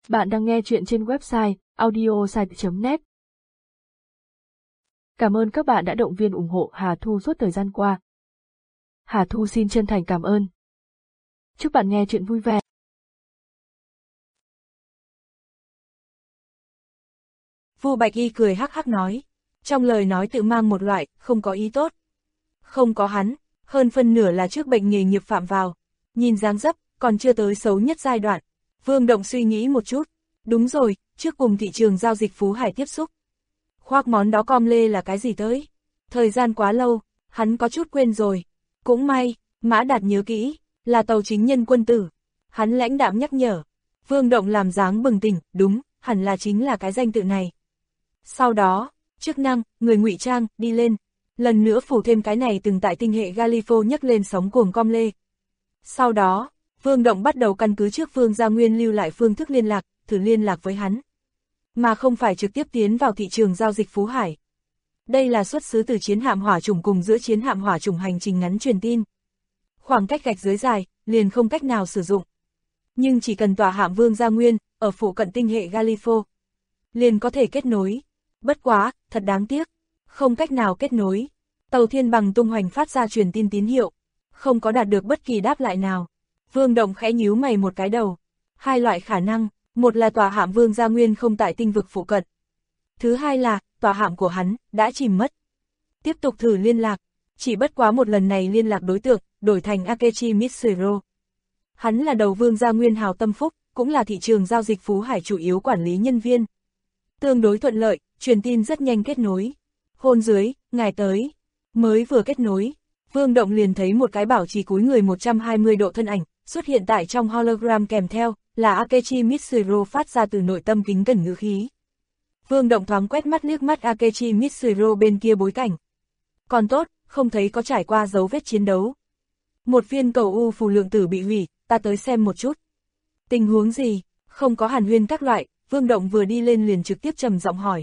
Bạn đang nghe chuyện trên website audiosite.net. Cảm ơn các bạn đã động viên ủng hộ Hà Thu suốt thời gian qua. Hà Thu xin chân thành cảm ơn. Chúc bạn nghe chuyện vui vẻ. Vu Bạch Y cười hắc hắc nói, trong lời nói tự mang một loại, không có ý tốt. Không có hắn, hơn phân nửa là trước bệnh nghề nghiệp phạm vào, nhìn dáng dấp, còn chưa tới xấu nhất giai đoạn. Vương Động suy nghĩ một chút, đúng rồi, trước cùng thị trường giao dịch Phú Hải tiếp xúc. Khoác món đó com lê là cái gì tới? Thời gian quá lâu, hắn có chút quên rồi. Cũng may, Mã Đạt nhớ kỹ, là tàu chính nhân quân tử. Hắn lãnh đạm nhắc nhở. Vương Động làm dáng bừng tỉnh, đúng, hẳn là chính là cái danh tự này. Sau đó, chức năng, người ngụy trang, đi lên. Lần nữa phủ thêm cái này từng tại tinh hệ Galifo nhấc lên sóng cuồng com lê. Sau đó, Vương Động bắt đầu căn cứ trước Vương Gia Nguyên lưu lại phương thức liên lạc, thử liên lạc với hắn. Mà không phải trực tiếp tiến vào thị trường giao dịch Phú Hải. Đây là xuất xứ từ chiến hạm hỏa chủng cùng giữa chiến hạm hỏa chủng hành trình ngắn truyền tin. Khoảng cách gạch dưới dài, liền không cách nào sử dụng. Nhưng chỉ cần tòa hạm Vương Gia Nguyên, ở phụ cận tinh hệ Galifo, liền có thể kết nối. Bất quá, thật đáng tiếc, không cách nào kết nối. Tàu Thiên Bằng tung hoành phát ra truyền tin tín hiệu, không có đạt được bất kỳ đáp lại nào. Vương Động khẽ nhíu mày một cái đầu. Hai loại khả năng, một là tòa hạm Vương Gia Nguyên không tại tinh vực phụ cận. Thứ hai là, tòa hạm của hắn, đã chìm mất. Tiếp tục thử liên lạc, chỉ bất quá một lần này liên lạc đối tượng, đổi thành Akechi Mitsuru. Hắn là đầu Vương Gia Nguyên hào tâm phúc, cũng là thị trường giao dịch Phú Hải chủ yếu quản lý nhân viên. Tương đối thuận lợi, truyền tin rất nhanh kết nối. Hôn dưới, ngài tới. Mới vừa kết nối, Vương Động liền thấy một cái bảo trì cúi người 120 độ thân ảnh, xuất hiện tại trong hologram kèm theo, là Akechi Mitsuru phát ra từ nội tâm kính cẩn ngữ khí. Vương Động thoáng quét mắt liếc mắt Akechi Mitsuru bên kia bối cảnh. Còn tốt, không thấy có trải qua dấu vết chiến đấu. Một viên cầu u phù lượng tử bị hủy, ta tới xem một chút. Tình huống gì? Không có hàn huyên các loại, Vương Động vừa đi lên liền trực tiếp trầm giọng hỏi.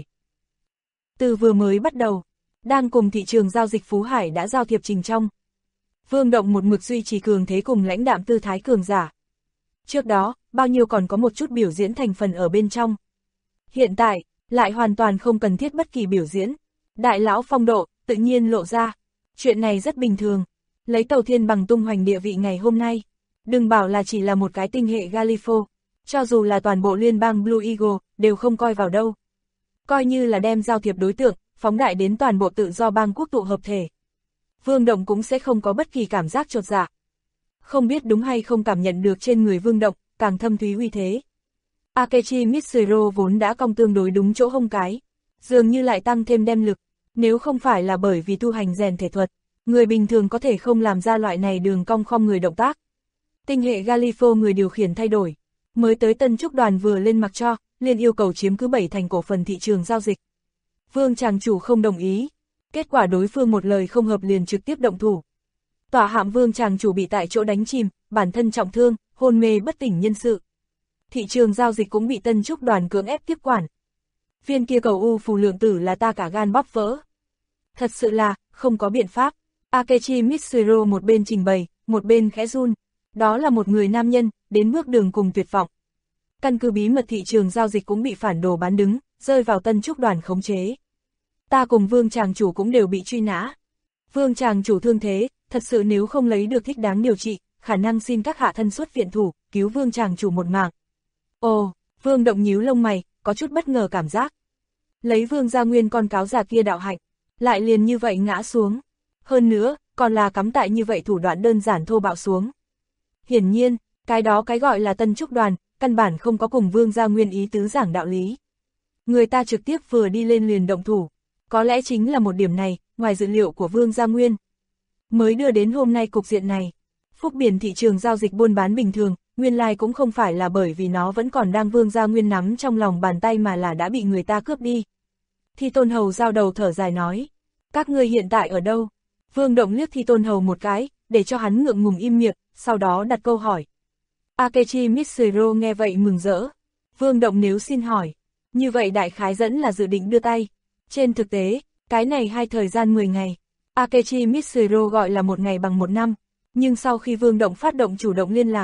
Từ vừa mới bắt đầu, đang cùng thị trường giao dịch Phú Hải đã giao thiệp trình trong. Vương Động một mực duy trì cường thế cùng lãnh đạm tư thái cường giả. Trước đó, bao nhiêu còn có một chút biểu diễn thành phần ở bên trong. Hiện tại, lại hoàn toàn không cần thiết bất kỳ biểu diễn. Đại lão phong độ, tự nhiên lộ ra. Chuyện này rất bình thường. Lấy tàu Thiên Bằng tung hoành địa vị ngày hôm nay. Đừng bảo là chỉ là một cái tinh hệ Galifo. Cho dù là toàn bộ liên bang Blue Eagle, đều không coi vào đâu. Coi như là đem giao thiệp đối tượng, phóng đại đến toàn bộ tự do bang quốc tụ hợp thể. Vương Động cũng sẽ không có bất kỳ cảm giác chột dạ. Không biết đúng hay không cảm nhận được trên người Vương Động, càng thâm thúy uy thế. Akechi Mitsuru vốn đã cong tương đối đúng chỗ hông cái, dường như lại tăng thêm đem lực. Nếu không phải là bởi vì tu hành rèn thể thuật, người bình thường có thể không làm ra loại này đường cong không người động tác. Tinh hệ Galifo người điều khiển thay đổi. Mới tới Tân Trúc đoàn vừa lên mặc cho, liền yêu cầu chiếm cứ 7 thành cổ phần thị trường giao dịch. Vương chàng chủ không đồng ý. Kết quả đối phương một lời không hợp liền trực tiếp động thủ. Tòa hạm Vương chàng chủ bị tại chỗ đánh chìm, bản thân trọng thương, hôn mê bất tỉnh nhân sự. Thị trường giao dịch cũng bị Tân Trúc đoàn cưỡng ép tiếp quản. Viên kia cầu u phù lượng tử là ta cả gan bóp vỡ. Thật sự là, không có biện pháp. Akechi Mitsuru một bên trình bày, một bên khẽ run. Đó là một người nam nhân, đến bước đường cùng tuyệt vọng. Căn cứ bí mật thị trường giao dịch cũng bị phản đồ bán đứng, rơi vào Tân Trúc đoàn khống chế. Ta cùng Vương chàng chủ cũng đều bị truy nã. Vương chàng chủ thương thế, thật sự nếu không lấy được thích đáng điều trị, khả năng xin các hạ thân xuất viện thủ, cứu Vương chàng chủ một mạng. Ồ, Vương Động nhíu lông mày, có chút bất ngờ cảm giác. Lấy Vương Gia Nguyên con cáo già kia đạo hạnh, lại liền như vậy ngã xuống. Hơn nữa, còn là cắm tại như vậy thủ đoạn đơn giản thô bạo xuống. Hiển nhiên, cái đó cái gọi là Tân Trúc đoàn, căn bản không có cùng Vương Gia Nguyên ý tứ giảng đạo lý. Người ta trực tiếp vừa đi lên liền động thủ. Có lẽ chính là một điểm này, ngoài dự liệu của Vương Gia Nguyên. Mới đưa đến hôm nay cục diện này. Phúc biển thị trường giao dịch buôn bán bình thường, nguyên lai cũng không phải là bởi vì nó vẫn còn đang Vương Gia Nguyên nắm trong lòng bàn tay mà là đã bị người ta cướp đi. Thi Tôn Hầu giao đầu thở dài nói. Các ngươi hiện tại ở đâu? Vương Động liếc Thi Tôn Hầu một cái, để cho hắn ngượng ngùng im miệng, sau đó đặt câu hỏi. Akechi Mitsuru nghe vậy mừng rỡ. Vương Động nếu xin hỏi, như vậy đại khái dẫn là dự định đưa tay. Trên thực tế, cái này hai thời gian 10 ngày. Akechi Mitsuru gọi là một ngày bằng một năm, nhưng sau khi Vương Động phát động chủ động liên lạc,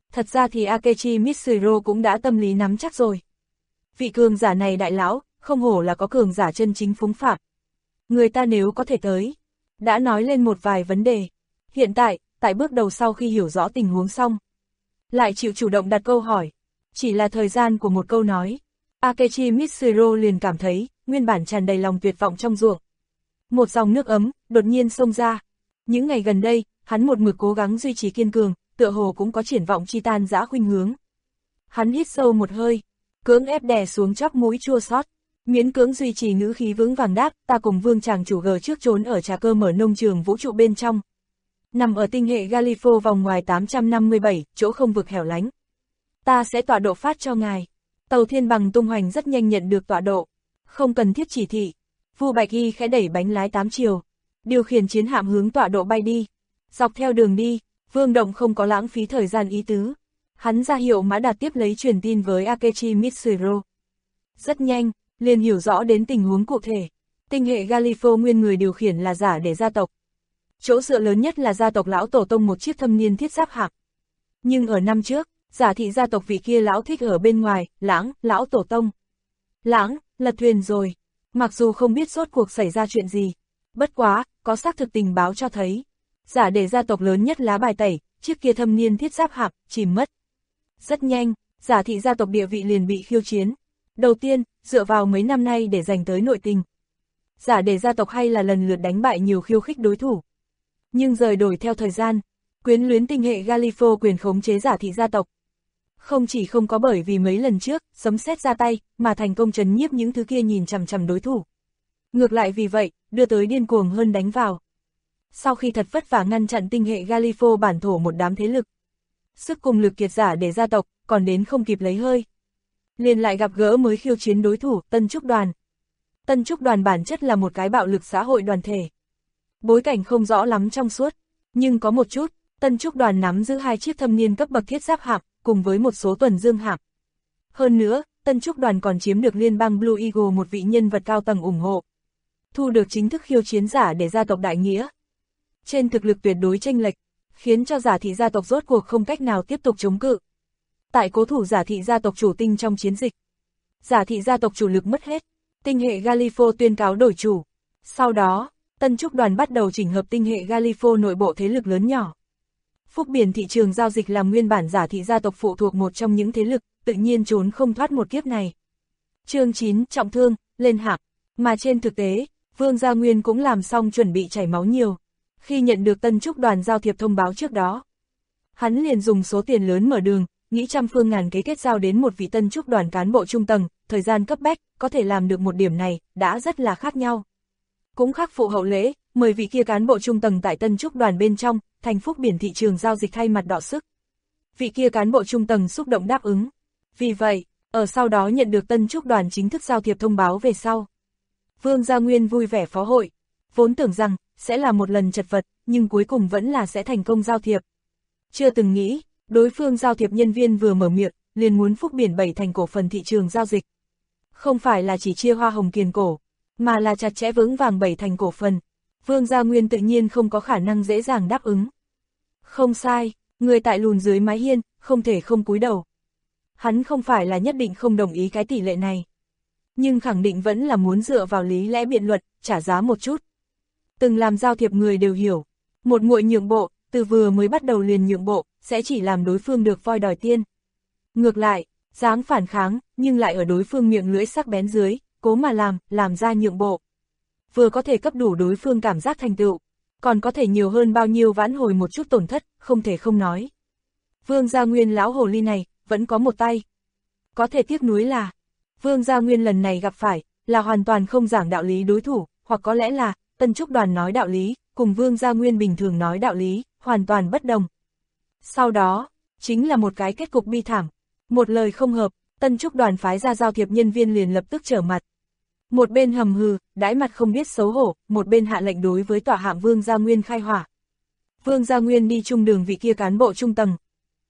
Thật ra thì Akechi Mitsuru cũng đã tâm lý nắm chắc rồi. Vị cường giả này đại lão, không hổ là có cường giả chân chính phúng phạm. Người ta nếu có thể tới, đã nói lên một vài vấn đề. Hiện tại bước đầu sau khi hiểu rõ tình huống xong, lại chịu chủ động đặt câu hỏi. Chỉ là thời gian của một câu nói, Akechi Mitsuru liền cảm thấy, nguyên bản tràn đầy lòng tuyệt vọng trong ruộng. Một dòng nước ấm, đột nhiên xông ra. Những ngày gần đây, hắn một mực cố gắng duy trì kiên cường, tựa hồ cũng có triển vọng chi tan dã khuynh hướng. Hắn hít sâu một hơi, cưỡng ép đè xuống chóp mũi chua xót, miễn cưỡng duy trì ngữ khí vững vàng đáp, ta cùng Vương chàng chủ gờ trước trốn ở trà cơ mở nông trường vũ trụ bên trong. Nằm ở tinh hệ Galifo vòng ngoài 857, chỗ không vực hẻo lánh. Ta sẽ tọa độ phát cho ngài. Tàu thiên bằng tung hoành rất nhanh nhận được tọa độ. Không cần thiết chỉ thị. Vu Bạch Y khẽ đẩy bánh lái 8 chiều. Điều khiển chiến hạm hướng tọa độ bay đi. Dọc theo đường đi, Vương Động không có lãng phí thời gian ý tứ. Hắn ra hiệu Mã Đạt tiếp lấy truyền tin với Akechi Mitsuru. Rất nhanh, liền hiểu rõ đến tình huống cụ thể. Tinh hệ Galifo nguyên người điều khiển là giả để gia tộc. Chỗ dựa lớn nhất là gia tộc lão tổ tông một chiếc thâm niên thiết giáp hạm. Nhưng ở năm trước, giả thị gia tộc vị kia lão thích ở bên ngoài, Lãng, lão tổ tông. Lãng, lật thuyền rồi. Mặc dù không biết rốt cuộc xảy ra chuyện gì. Bất quá, có xác thực tình báo cho thấy. Giả để gia tộc lớn nhất lá bài tẩy, chiếc kia thâm niên thiết giáp hạm, chìm mất. Rất nhanh, giả thị gia tộc địa vị liền bị khiêu chiến. Đầu tiên, dựa vào mấy năm nay để giành tới nội tình. Giả để gia tộc hay là lần lượt đánh bại nhiều khiêu khích đối thủ. Nhưng rời đổi theo thời gian, quyến luyến tinh hệ Galifo quyền khống chế giả thị gia tộc. Không chỉ không có bởi vì mấy lần trước, sấm sét ra tay, mà thành công trấn nhiếp những thứ kia nhìn chằm chằm đối thủ. Ngược lại vì vậy, đưa tới điên cuồng hơn đánh vào. Sau khi thật vất vả ngăn chặn tinh hệ Galifo bản thổ một đám thế lực, sức cùng lực kiệt giả để gia tộc, còn đến không kịp lấy hơi. Liền lại gặp gỡ mới khiêu chiến đối thủ, Tân Trúc Đoàn. Tân Trúc Đoàn bản chất là một cái bạo lực xã hội đoàn thể. Bối cảnh không rõ lắm trong suốt, nhưng có một chút, Tân Trúc Đoàn nắm giữ 2 chiếc thâm niên cấp bậc thiết giáp hạm, cùng với một số tuần dương hạm. Hơn nữa, Tân Trúc Đoàn còn chiếm được liên bang Blue Eagle một vị nhân vật cao tầng ủng hộ. Thu được chính thức khiêu chiến giả để gia tộc đại nghĩa. Trên thực lực tuyệt đối chênh lệch, khiến cho giả thị gia tộc rốt cuộc không cách nào tiếp tục chống cự. Tại cố thủ giả thị gia tộc chủ tinh trong chiến dịch, giả thị gia tộc chủ lực mất hết, tinh hệ Galifo tuyên cáo đổi chủ. Sau đó, Tân Trúc Đoàn bắt đầu chỉnh hợp tinh hệ Galifo nội bộ thế lực lớn nhỏ. Phúc Biển thị trường giao dịch làm nguyên bản giả thị gia tộc phụ thuộc một trong những thế lực, tự nhiên trốn không thoát một kiếp này. Chương 9 trọng thương, lên hạng, mà trên thực tế, Vương Gia Nguyên cũng làm xong chuẩn bị chảy máu nhiều. Khi nhận được Tân Trúc Đoàn giao thiệp thông báo trước đó, hắn liền dùng số tiền lớn mở đường, nghĩ trăm phương ngàn kế kết giao đến một vị Tân Trúc Đoàn cán bộ trung tầng, thời gian cấp bách, có thể làm được một điểm này, đã rất là khác nhau. Cũng khắc phụ hậu lễ, mời vị kia cán bộ trung tầng tại Tân Trúc Đoàn bên trong, thành Phúc Biển thị trường giao dịch thay mặt đọ sức. Vị kia cán bộ trung tầng xúc động đáp ứng. Vì vậy, ở sau đó nhận được Tân Trúc Đoàn chính thức giao thiệp thông báo về sau. Vương Gia Nguyên vui vẻ phó hội, vốn tưởng rằng sẽ là một lần chật vật, nhưng cuối cùng vẫn là sẽ thành công giao thiệp. Chưa từng nghĩ, đối phương giao thiệp nhân viên vừa mở miệng, liền muốn Phúc Biển 7 thành cổ phần thị trường giao dịch. Không phải là chỉ chia hoa hồng kiền cổ, mà là chặt chẽ vững vàng 7 thành cổ phần. Vương Gia Nguyên tự nhiên không có khả năng dễ dàng đáp ứng. Không sai, người tại lùn dưới mái hiên, không thể không cúi đầu. Hắn không phải là nhất định không đồng ý cái tỷ lệ này, nhưng khẳng định vẫn là muốn dựa vào lý lẽ biện luận, trả giá một chút. Từng làm giao thiệp người đều hiểu, một nguội nhượng bộ, từ vừa mới bắt đầu liền nhượng bộ, sẽ chỉ làm đối phương được voi đòi tiên. Ngược lại, dáng phản kháng, nhưng lại ở đối phương miệng lưỡi sắc bén dưới, cố mà làm ra nhượng bộ. Vừa có thể cấp đủ đối phương cảm giác thành tựu, còn có thể nhiều hơn bao nhiêu vãn hồi một chút tổn thất, không thể không nói. Vương Gia Nguyên lão hồ ly này, vẫn có một tay. Có thể tiếc nuối là, Vương Gia Nguyên lần này gặp phải, là hoàn toàn không giảng đạo lý đối thủ, hoặc có lẽ là, Tân Trúc Đoàn nói đạo lý, cùng Vương Gia Nguyên bình thường nói đạo lý, hoàn toàn bất đồng. Sau đó, chính là một cái kết cục bi thảm. Một lời không hợp, Tân Trúc Đoàn phái ra giao thiệp nhân viên liền lập tức trở mặt. Một bên hầm hừ, đãi mặt không biết xấu hổ, một bên hạ lệnh đối với tòa hạm Vương Gia Nguyên khai hỏa. Vương Gia Nguyên đi chung đường vị kia cán bộ trung tầng.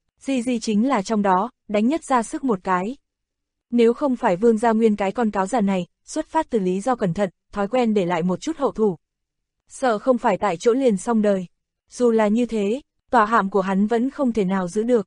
Di chính là trong đó, đánh nhất ra sức một cái. Nếu không phải Vương Gia Nguyên cái con cáo già này, xuất phát từ lý do cẩn thận, thói quen để lại một chút hậu thủ. Sợ không phải tại chỗ liền xong đời. Dù là như thế, tòa hạm của hắn vẫn không thể nào giữ được.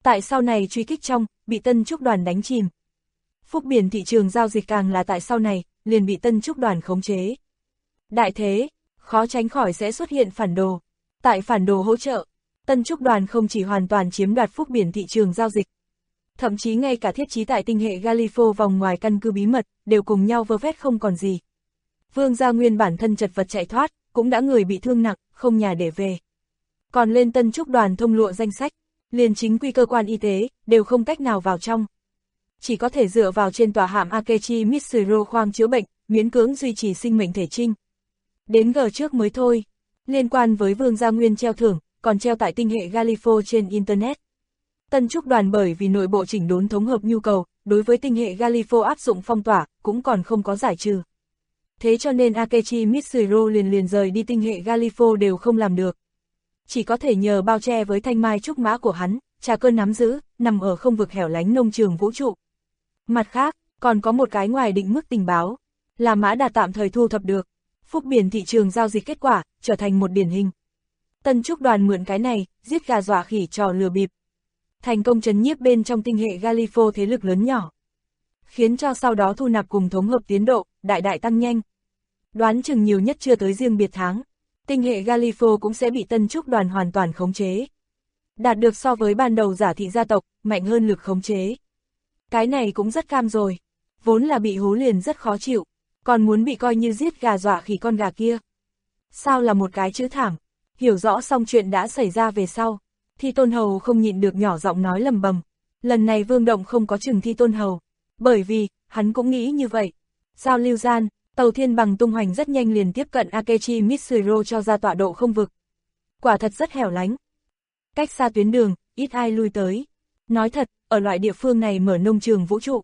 Tại sau này truy kích trong, bị Tân Trúc đoàn đánh chìm. Phúc biển thị trường giao dịch càng là tại sau này, liền bị Tân Trúc đoàn khống chế. Đại thế, khó tránh khỏi sẽ xuất hiện phản đồ. Tại phản đồ hỗ trợ, Tân Trúc đoàn không chỉ hoàn toàn chiếm đoạt phúc biển thị trường giao dịch, thậm chí ngay cả thiết trí tại tinh hệ Galifo vòng ngoài căn cứ bí mật, đều cùng nhau vơ vét không còn gì. Vương Gia Nguyên bản thân chật vật chạy thoát, cũng đã người bị thương nặng, không nhà để về. Còn lên Tân Trúc đoàn thông lụa danh sách, liền chính quy cơ quan y tế, đều không cách nào vào trong. Chỉ có thể dựa vào trên tòa hạm Akechi Mitsuro khoang chữa bệnh, miễn cưỡng duy trì sinh mệnh thể trinh. Đến giờ trước mới thôi, liên quan với Vương Gia Nguyên treo thưởng, còn treo tại tinh hệ Galifo trên Internet. Tân Trúc đoàn bởi vì nội bộ chỉnh đốn thống hợp nhu cầu, đối với tinh hệ Galifo áp dụng phong tỏa, cũng còn không có giải trừ. Thế cho nên Akechi Mitsuro liền rời đi tinh hệ Galifo đều không làm được. Chỉ có thể nhờ bao che với thanh mai trúc mã của hắn, trà cơ nắm giữ, nằm ở không vực hẻo lánh nông trường vũ trụ. Mặt khác, còn có một cái ngoài định mức tình báo, là Mã Đạt tạm thời thu thập được. Phúc biển thị trường giao dịch kết quả, trở thành một điển hình. Tân Trúc đoàn mượn cái này, giết gà dọa khỉ trò lừa bịp. Thành công trấn nhiếp bên trong tinh hệ Galifo thế lực lớn nhỏ. Khiến cho sau đó thu nạp cùng thống hợp tiến độ, đại tăng nhanh. Đoán chừng nhiều nhất chưa tới riêng biệt tháng, tinh hệ Galifo cũng sẽ bị Tân Trúc đoàn hoàn toàn khống chế. Đạt được so với ban đầu giả thị gia tộc, mạnh hơn lực khống chế. Cái này cũng rất cam rồi. Vốn là bị hú liền rất khó chịu, còn muốn bị coi như giết gà dọa khỉ con gà kia. Sao là một cái chữ thảm. Hiểu rõ xong chuyện đã xảy ra về sau, Thi Tôn Hầu không nhịn được nhỏ giọng nói lầm bầm. Lần này Vương Động không có chừng Thi Tôn Hầu, bởi vì, hắn cũng nghĩ như vậy. Giao lưu gian, tàu thiên bằng tung hoành rất nhanh liền tiếp cận Akechi Mitsuro cho ra tọa độ không vực. Quả thật rất hẻo lánh. Cách xa tuyến đường, ít ai lui tới. Nói thật, ở loại địa phương này mở nông trường vũ trụ,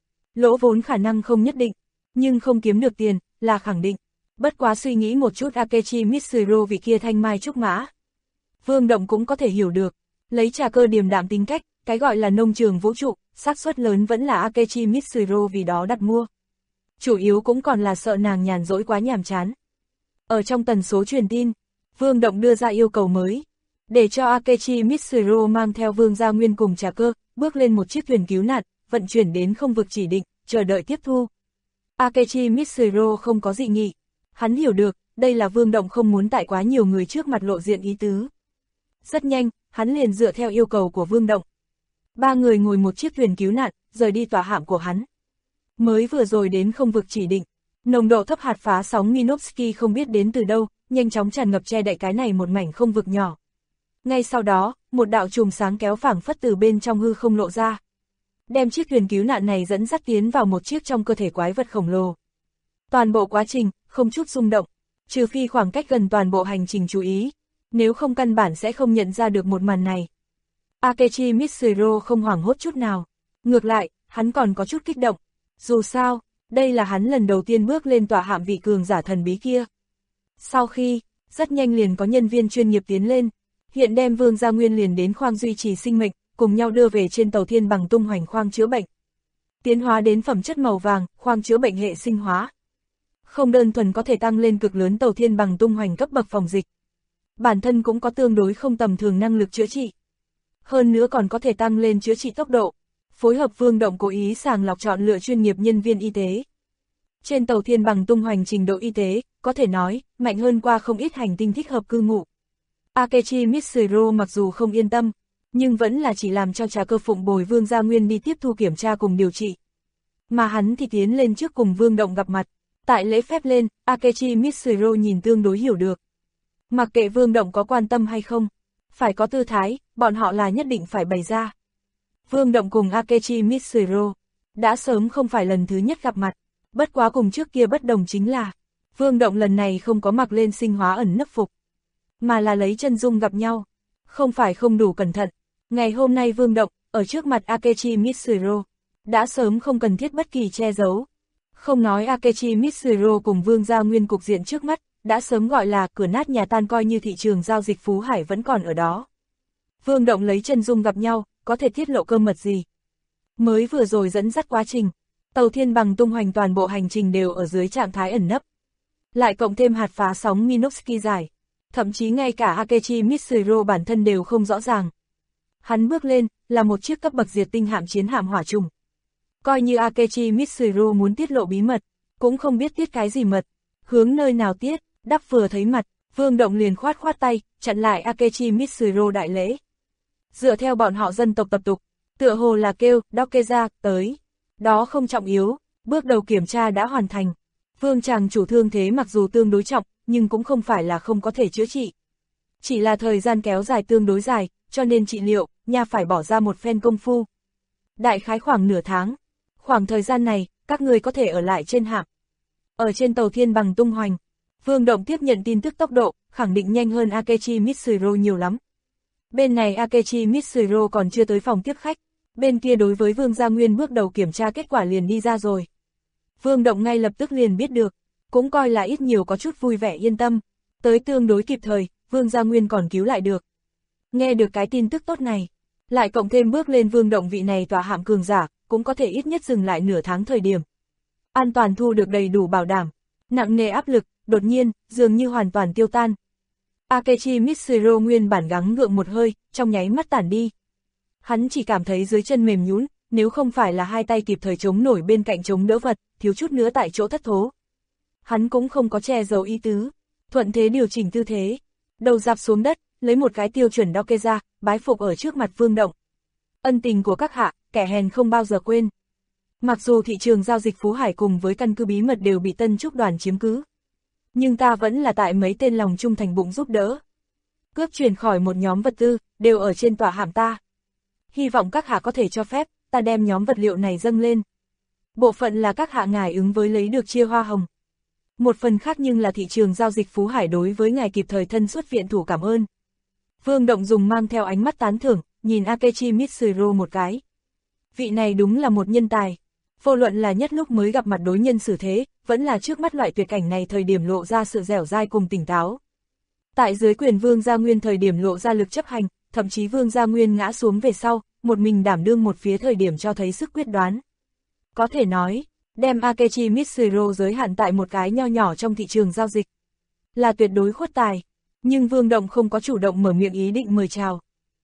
lỗ vốn khả năng không nhất định, nhưng không kiếm được tiền, là khẳng định. Bất quá suy nghĩ một chút Akechi Mitsuro vị kia thanh mai trúc mã. Vương Động cũng có thể hiểu được, lấy trà cơ điềm đạm tính cách, cái gọi là nông trường vũ trụ, xác suất lớn vẫn là Akechi Mitsuro vì đó đặt mua. Chủ yếu cũng còn là sợ nàng nhàn rỗi quá nhàm chán. Ở trong tần số truyền tin, Vương Động đưa ra yêu cầu mới, để cho Akechi Mitsuro mang theo Vương Gia Nguyên cùng trà cơ, bước lên một chiếc thuyền cứu nạn, vận chuyển đến không vực chỉ định, chờ đợi tiếp thu. Akechi Mitsuro không có dị nghị. Hắn hiểu được, đây là Vương Động không muốn tại quá nhiều người trước mặt lộ diện ý tứ. Rất nhanh, hắn liền dựa theo yêu cầu của Vương Động. 3 người ngồi một chiếc thuyền cứu nạn, rời đi tòa hạm của hắn. Mới vừa rồi đến không vực chỉ định, nồng độ thấp hạt phá sóng Minovsky không biết đến từ đâu, nhanh chóng tràn ngập che đậy cái này một mảnh không vực nhỏ. Ngay sau đó, một đạo chùm sáng kéo phảng phất từ bên trong hư không lộ ra. Đem chiếc thuyền cứu nạn này dẫn dắt tiến vào một chiếc trong cơ thể quái vật khổng lồ. Toàn bộ quá trình, không chút rung động, trừ phi khoảng cách gần toàn bộ hành trình chú ý, nếu không căn bản sẽ không nhận ra được một màn này. Akechi Mitsuro không hoảng hốt chút nào, ngược lại, hắn còn có chút kích động, dù sao, đây là hắn lần đầu tiên bước lên tòa hạm vị cường giả thần bí kia. Sau khi, rất nhanh liền có nhân viên chuyên nghiệp tiến lên, hiện đem Vương Gia Nguyên liền đến khoang duy trì sinh mệnh, cùng nhau đưa về trên tàu thiên bằng tung hoành khoang chữa bệnh. Tiến hóa đến phẩm chất màu vàng, khoang chữa bệnh hệ sinh hóa. Không đơn thuần có thể tăng lên cực lớn tàu thiên bằng tung hoành cấp bậc phòng dịch. Bản thân cũng có tương đối không tầm thường năng lực chữa trị. Hơn nữa còn có thể tăng lên chữa trị tốc độ. Phối hợp Vương Động cố ý sàng lọc chọn lựa chuyên nghiệp nhân viên y tế. Trên tàu thiên bằng tung hoành trình độ y tế, có thể nói, mạnh hơn qua không ít hành tinh thích hợp cư ngụ. Akechi Mitsuro mặc dù không yên tâm, nhưng vẫn là chỉ làm cho trà cơ phụng bồi Vương Gia Nguyên đi tiếp thu kiểm tra cùng điều trị. Mà hắn thì tiến lên trước cùng Vương Động gặp mặt. Tại lễ phép lên, Akechi Mitsuro nhìn tương đối hiểu được. Mặc kệ Vương Động có quan tâm hay không, phải có tư thái, bọn họ là nhất định phải bày ra. Vương Động cùng Akechi Mitsuro đã sớm không phải lần thứ nhất gặp mặt, bất quá cùng trước kia bất đồng chính là, Vương Động lần này không có mặc lên sinh hóa ẩn nấp phục, mà là lấy chân dung gặp nhau, không phải không đủ cẩn thận. Ngày hôm nay Vương Động, ở trước mặt Akechi Mitsuro, đã sớm không cần thiết bất kỳ che giấu. Không nói Akechi Mitsuro cùng Vương Gia Nguyên cục diện trước mắt, đã sớm gọi là cửa nát nhà tan, coi như thị trường giao dịch Phú Hải vẫn còn ở đó. Vương Động lấy chân dung gặp nhau, có thể tiết lộ cơ mật gì? Mới vừa rồi dẫn dắt quá trình, tàu thiên bằng tung hoành toàn bộ hành trình đều ở dưới trạng thái ẩn nấp. Lại cộng thêm hạt phá sóng Minovsky giải, thậm chí ngay cả Akechi Mitsuro bản thân đều không rõ ràng. Hắn bước lên, là một chiếc cấp bậc diệt tinh hạm chiến hạm hỏa trùng. Coi như Akechi Mitsuru muốn tiết lộ bí mật, cũng không biết tiết cái gì mật, hướng nơi nào tiết, đắp vừa thấy mặt, Vương Động liền khoát khoát tay, chặn lại Akechi Mitsuru đại lễ. Dựa theo bọn họ dân tộc tập tục, tựa hồ là kêu, Dokeza, tới. Đó không trọng yếu, bước đầu kiểm tra đã hoàn thành. Vương chàng chủ thương thế mặc dù tương đối trọng, nhưng cũng không phải là không có thể chữa trị. Chỉ là thời gian kéo dài tương đối dài, cho nên trị liệu, nha phải bỏ ra một phen công phu. Đại khái khoảng nửa tháng. Khoảng thời gian này, các người có thể ở lại trên hạm. Ở trên tàu thiên bằng tung hoành, Vương Động tiếp nhận tin tức tốc độ, khẳng định nhanh hơn Akechi Mitsuru nhiều lắm. Bên này Akechi Mitsuru còn chưa tới phòng tiếp khách, bên kia đối với Vương Gia Nguyên bước đầu kiểm tra kết quả liền đi ra rồi. Vương Động ngay lập tức liền biết được, cũng coi là ít nhiều có chút vui vẻ yên tâm, tới tương đối kịp thời, Vương Gia Nguyên còn cứu lại được. Nghe được cái tin tức tốt này, lại cộng thêm bước lên Vương Động vị này tòa hạm cường giả, cũng có thể ít nhất dừng lại nửa tháng thời điểm. An toàn thu được đầy đủ bảo đảm, nặng nề áp lực, đột nhiên, dường như hoàn toàn tiêu tan. Akechi Mitsuru nguyên bản gắng gượng một hơi, trong nháy mắt tản đi. Hắn chỉ cảm thấy dưới chân mềm nhũn, nếu không phải là hai tay kịp thời chống nổi bên cạnh chống đỡ vật, thiếu chút nữa tại chỗ thất thố. Hắn cũng không có che giấu ý tứ, thuận thế điều chỉnh tư thế, đầu dạp xuống đất, lấy một cái tiêu chuẩn Dokeza, bái phục ở trước mặt Vương Động. Ân tình của các hạ, kẻ hèn không bao giờ quên. Mặc dù thị trường giao dịch Phú Hải cùng với căn cứ bí mật đều bị Tân Trúc đoàn chiếm cứ, nhưng ta vẫn là tại mấy tên lòng trung thành bụng giúp đỡ. Cướp chuyển khỏi một nhóm vật tư, đều ở trên tòa hạm ta. Hy vọng các hạ có thể cho phép, ta đem nhóm vật liệu này dâng lên. Bộ phận là các hạ ngài ứng với lấy được chia hoa hồng. Một phần khác nhưng là thị trường giao dịch Phú Hải đối với ngài kịp thời thân xuất viện thủ cảm ơn. Vương Động dùng mang theo ánh mắt tán thưởng, nhìn Akechi Mitsuru một cái. Vị này đúng là một nhân tài. Vô luận là nhất lúc mới gặp mặt đối nhân xử thế, vẫn là trước mắt loại tuyệt cảnh này thời điểm lộ ra sự dẻo dai cùng tỉnh táo. Tại dưới quyền Vương Gia Nguyên thời điểm lộ ra lực chấp hành, thậm chí Vương Gia Nguyên ngã xuống về sau, một mình đảm đương một phía thời điểm cho thấy sức quyết đoán. Có thể nói, đem Akechi Mitsuru giới hạn tại một cái nho nhỏ trong thị trường giao dịch, là tuyệt đối khuất tài. Nhưng Vương Động không có chủ động mở miệng ý định mời chào.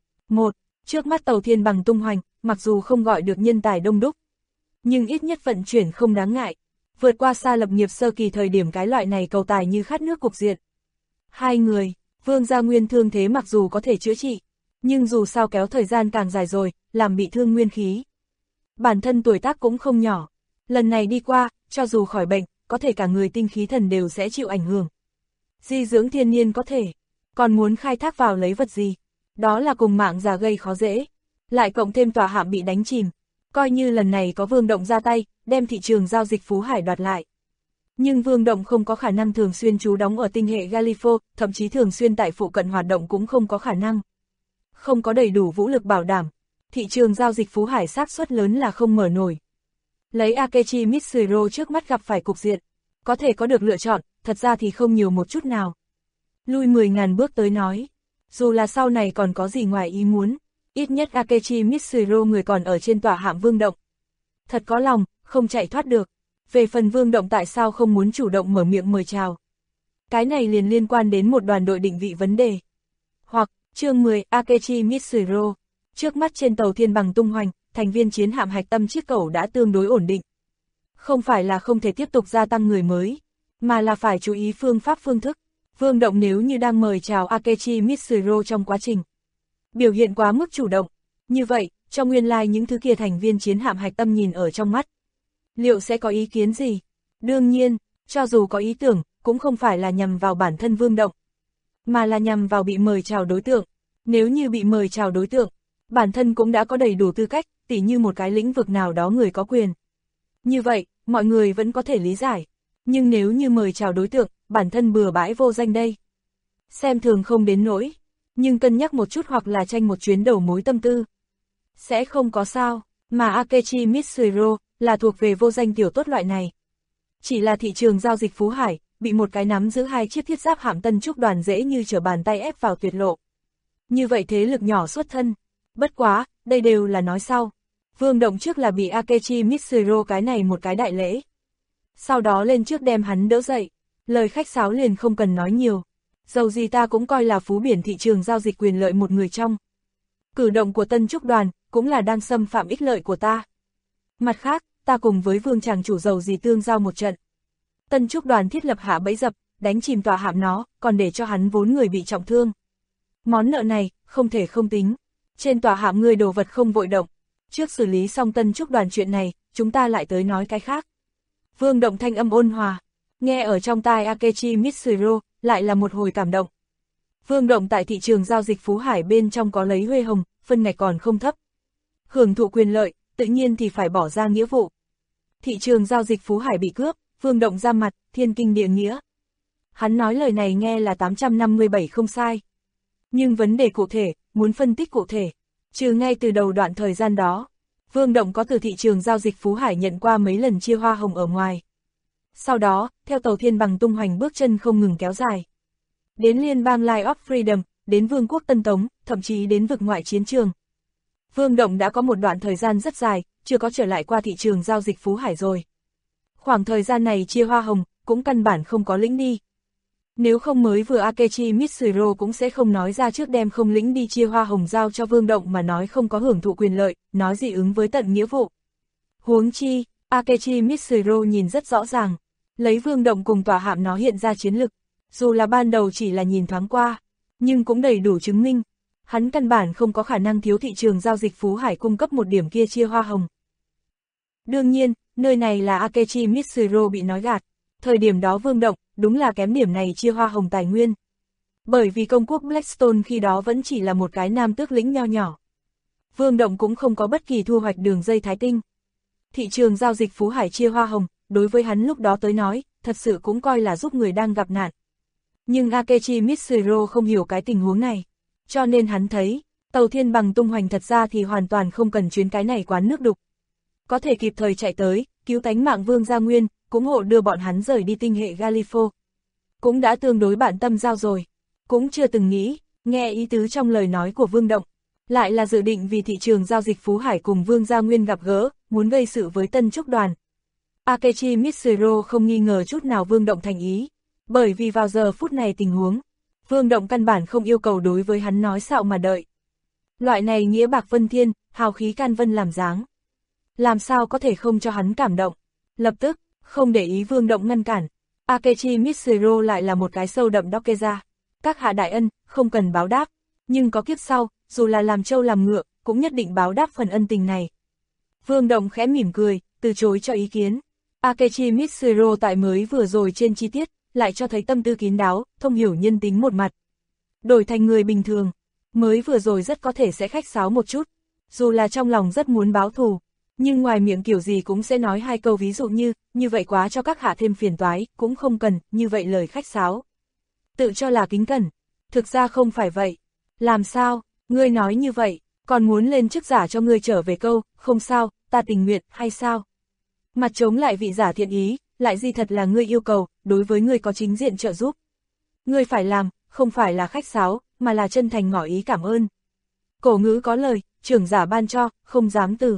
Trước mắt tàu thiên bằng tung hoành, mặc dù không gọi được nhân tài đông đúc, nhưng ít nhất vận chuyển không đáng ngại, vượt qua xa lập nghiệp sơ kỳ thời điểm cái loại này cầu tài như khát nước cục diện. Hai người, Vương Gia Nguyên thương thế mặc dù có thể chữa trị, nhưng dù sao kéo thời gian càng dài rồi, làm bị thương nguyên khí. Bản thân tuổi tác cũng không nhỏ, lần này đi qua, cho dù khỏi bệnh, có thể cả người tinh khí thần đều sẽ chịu ảnh hưởng. Di dưỡng thiên nhiên có thể, còn muốn khai thác vào lấy vật gì, đó là cùng mạng già gây khó dễ, lại cộng thêm tòa hạm bị đánh chìm. Coi như lần này có Vương Động ra tay, đem thị trường giao dịch Phú Hải đoạt lại. Nhưng Vương Động không có khả năng thường xuyên trú đóng ở tinh hệ Galifo, thậm chí thường xuyên tại phụ cận hoạt động cũng không có khả năng. Không có đầy đủ vũ lực bảo đảm, thị trường giao dịch Phú Hải xác suất lớn là không mở nổi. Lấy Akechi Mitsuru trước mắt gặp phải cục diện, có thể có được lựa chọn, thật ra thì không nhiều một chút nào. Lui 10.000 bước tới nói, dù là sau này còn có gì ngoài ý muốn, ít nhất Akechi Mitsuru người còn ở trên tòa hạm Vương Động. Thật có lòng, không chạy thoát được. Về phần Vương Động tại sao không muốn chủ động mở miệng mời chào, cái này liền liên quan đến một đoàn đội định vị vấn đề. Hoặc, chương 10, Akechi Mitsuru. Trước mắt trên tàu thiên bằng tung hoành, thành viên chiến hạm hạch tâm chiếc cầu đã tương đối ổn định. Không phải là không thể tiếp tục gia tăng người mới, mà là phải chú ý phương pháp phương thức. Vương Động nếu như đang mời chào Akechi Mitsuru trong quá trình biểu hiện quá mức chủ động, như vậy, cho nguyên lai những thứ kia thành viên chiến hạm hạch tâm nhìn ở trong mắt, liệu sẽ có ý kiến gì? Đương nhiên, cho dù có ý tưởng, cũng không phải là nhằm vào bản thân Vương Động, mà là nhằm vào bị mời chào đối tượng. Nếu như bị mời chào đối tượng, bản thân cũng đã có đầy đủ tư cách, tỉ như một cái lĩnh vực nào đó người có quyền. Như vậy, mọi người vẫn có thể lý giải. Nhưng nếu như mời chào đối tượng, bản thân bừa bãi vô danh đây. Xem thường không đến nỗi, nhưng cân nhắc một chút hoặc là tranh một chuyến đầu mối tâm tư. Sẽ không có sao, mà Akechi Mitsuru là thuộc về vô danh tiểu tốt loại này. Chỉ là thị trường giao dịch Phú Hải, bị một cái nắm giữ hai chiếc thiết giáp hạm Tân Trúc đoàn dễ như trở bàn tay ép vào tuyệt lộ. Như vậy thế lực nhỏ xuất thân. Bất quá, đây đều là nói sau. Vương Động trước là bị Akechi Mitsuru cái này một cái đại lễ. Sau đó lên trước đem hắn đỡ dậy. Lời khách sáo liền không cần nói nhiều. Dầu gì ta cũng coi là phú biển thị trường giao dịch quyền lợi một người trong. Cử động của Tân Trúc Đoàn cũng là đang xâm phạm ích lợi của ta. Mặt khác, ta cùng với Vương chàng chủ giàu gì tương giao một trận. Tân Trúc Đoàn thiết lập hạ bẫy dập, đánh chìm tòa hạm nó, còn để cho hắn 4 người bị trọng thương. Món nợ này, không thể không tính. Trên tòa hạm ngươi đồ vật không vội động. Trước xử lý xong Tân Trúc Đoàn chuyện này, chúng ta lại tới nói cái khác. Vương Động thanh âm ôn hòa, nghe ở trong tai Akechi Mitsuru, lại là một hồi cảm động. Vương Động tại thị trường giao dịch Phú Hải bên trong có lấy huê hồng, phân ngạch còn không thấp. Hưởng thụ quyền lợi, tự nhiên thì phải bỏ ra nghĩa vụ. Thị trường giao dịch Phú Hải bị cướp, Vương Động ra mặt, thiên kinh địa nghĩa. Hắn nói lời này nghe là 857 không sai. Nhưng vấn đề cụ thể, muốn phân tích cụ thể, trừ ngay từ đầu đoạn thời gian đó, Vương Động có từ thị trường giao dịch Phú Hải nhận qua mấy lần chia hoa hồng ở ngoài. Sau đó, theo tàu thiên bằng tung hoành bước chân không ngừng kéo dài. Đến liên bang Line of Freedom, đến Vương quốc Tân Tống, thậm chí đến vực ngoại chiến trường. Vương Động đã có một đoạn thời gian rất dài, chưa có trở lại qua thị trường giao dịch Phú Hải rồi. Khoảng thời gian này chia hoa hồng, cũng căn bản không có lĩnh đi. Nếu không mới vừa Akechi Mitsuru cũng sẽ không nói ra trước đem không lĩnh đi chia hoa hồng giao cho Vương Động mà nói không có hưởng thụ quyền lợi, nói dị ứng với tận nghĩa vụ. Huống chi, Akechi Mitsuru nhìn rất rõ ràng, lấy Vương Động cùng tòa hạm nó hiện ra chiến lực, dù là ban đầu chỉ là nhìn thoáng qua, nhưng cũng đầy đủ chứng minh, hắn căn bản không có khả năng thiếu thị trường giao dịch Phú Hải cung cấp một điểm kia chia hoa hồng. Đương nhiên, nơi này là Akechi Mitsuru bị nói gạt, thời điểm đó Vương Động đúng là kém điểm này chia hoa hồng tài nguyên. Bởi vì công quốc Blackstone khi đó vẫn chỉ là một cái nam tước lĩnh nho nhỏ. Vương Động cũng không có bất kỳ thu hoạch đường dây Thái Tinh. Thị trường giao dịch Phú Hải chia hoa hồng, đối với hắn lúc đó tới nói, thật sự cũng coi là giúp người đang gặp nạn. Nhưng Akechi Mitsuru không hiểu cái tình huống này, cho nên hắn thấy, tàu thiên bằng tung hoành thật ra thì hoàn toàn không cần chuyến cái này quán nước đục. Có thể kịp thời chạy tới, cứu tánh mạng Vương Gia Nguyên, cũng hộ đưa bọn hắn rời đi tinh hệ Galifo. Cũng đã tương đối bạn tâm giao rồi, cũng chưa từng nghĩ, nghe ý tứ trong lời nói của Vương Động, lại là dự định vì thị trường giao dịch Phú Hải cùng Vương Gia Nguyên gặp gỡ, muốn gây sự với Tân Trúc Đoàn. Akechi Mitsuru không nghi ngờ chút nào Vương Động thành ý, bởi vì vào giờ phút này tình huống, Vương Động căn bản không yêu cầu đối với hắn nói xạo mà đợi. Loại này nghĩa bạc vân thiên, hào khí can vân làm dáng. Làm sao có thể không cho hắn cảm động, lập tức, không để ý Vương Động ngăn cản. Akechi Mitsuru lại là một cái sâu đậm Dokeza. Các hạ đại ân, không cần báo đáp, nhưng có kiếp sau, dù là làm trâu làm ngựa, cũng nhất định báo đáp phần ân tình này. Vương Động khẽ mỉm cười, từ chối cho ý kiến. Akechi Mitsuru tại mới vừa rồi trên chi tiết, lại cho thấy tâm tư kín đáo, thông hiểu nhân tính một mặt. Đổi thành người bình thường, mới vừa rồi rất có thể sẽ khách sáo một chút, dù là trong lòng rất muốn báo thù, nhưng ngoài miệng kiểu gì cũng sẽ nói hai câu ví dụ như vậy quá cho các hạ thêm phiền toái, cũng không cần, như vậy lời khách sáo. Tự cho là kính cẩn, thực ra không phải vậy. Làm sao, ngươi nói như vậy, còn muốn lên chức giả cho ngươi trở về câu, không sao, ta tình nguyện, hay sao? Mặt chống lại vị giả thiện ý, lại gì thật là ngươi yêu cầu, đối với ngươi có chính diện trợ giúp. Ngươi phải làm, không phải là khách sáo, mà là chân thành ngỏ ý cảm ơn. Cổ ngữ có lời, trưởng giả ban cho, không dám từ.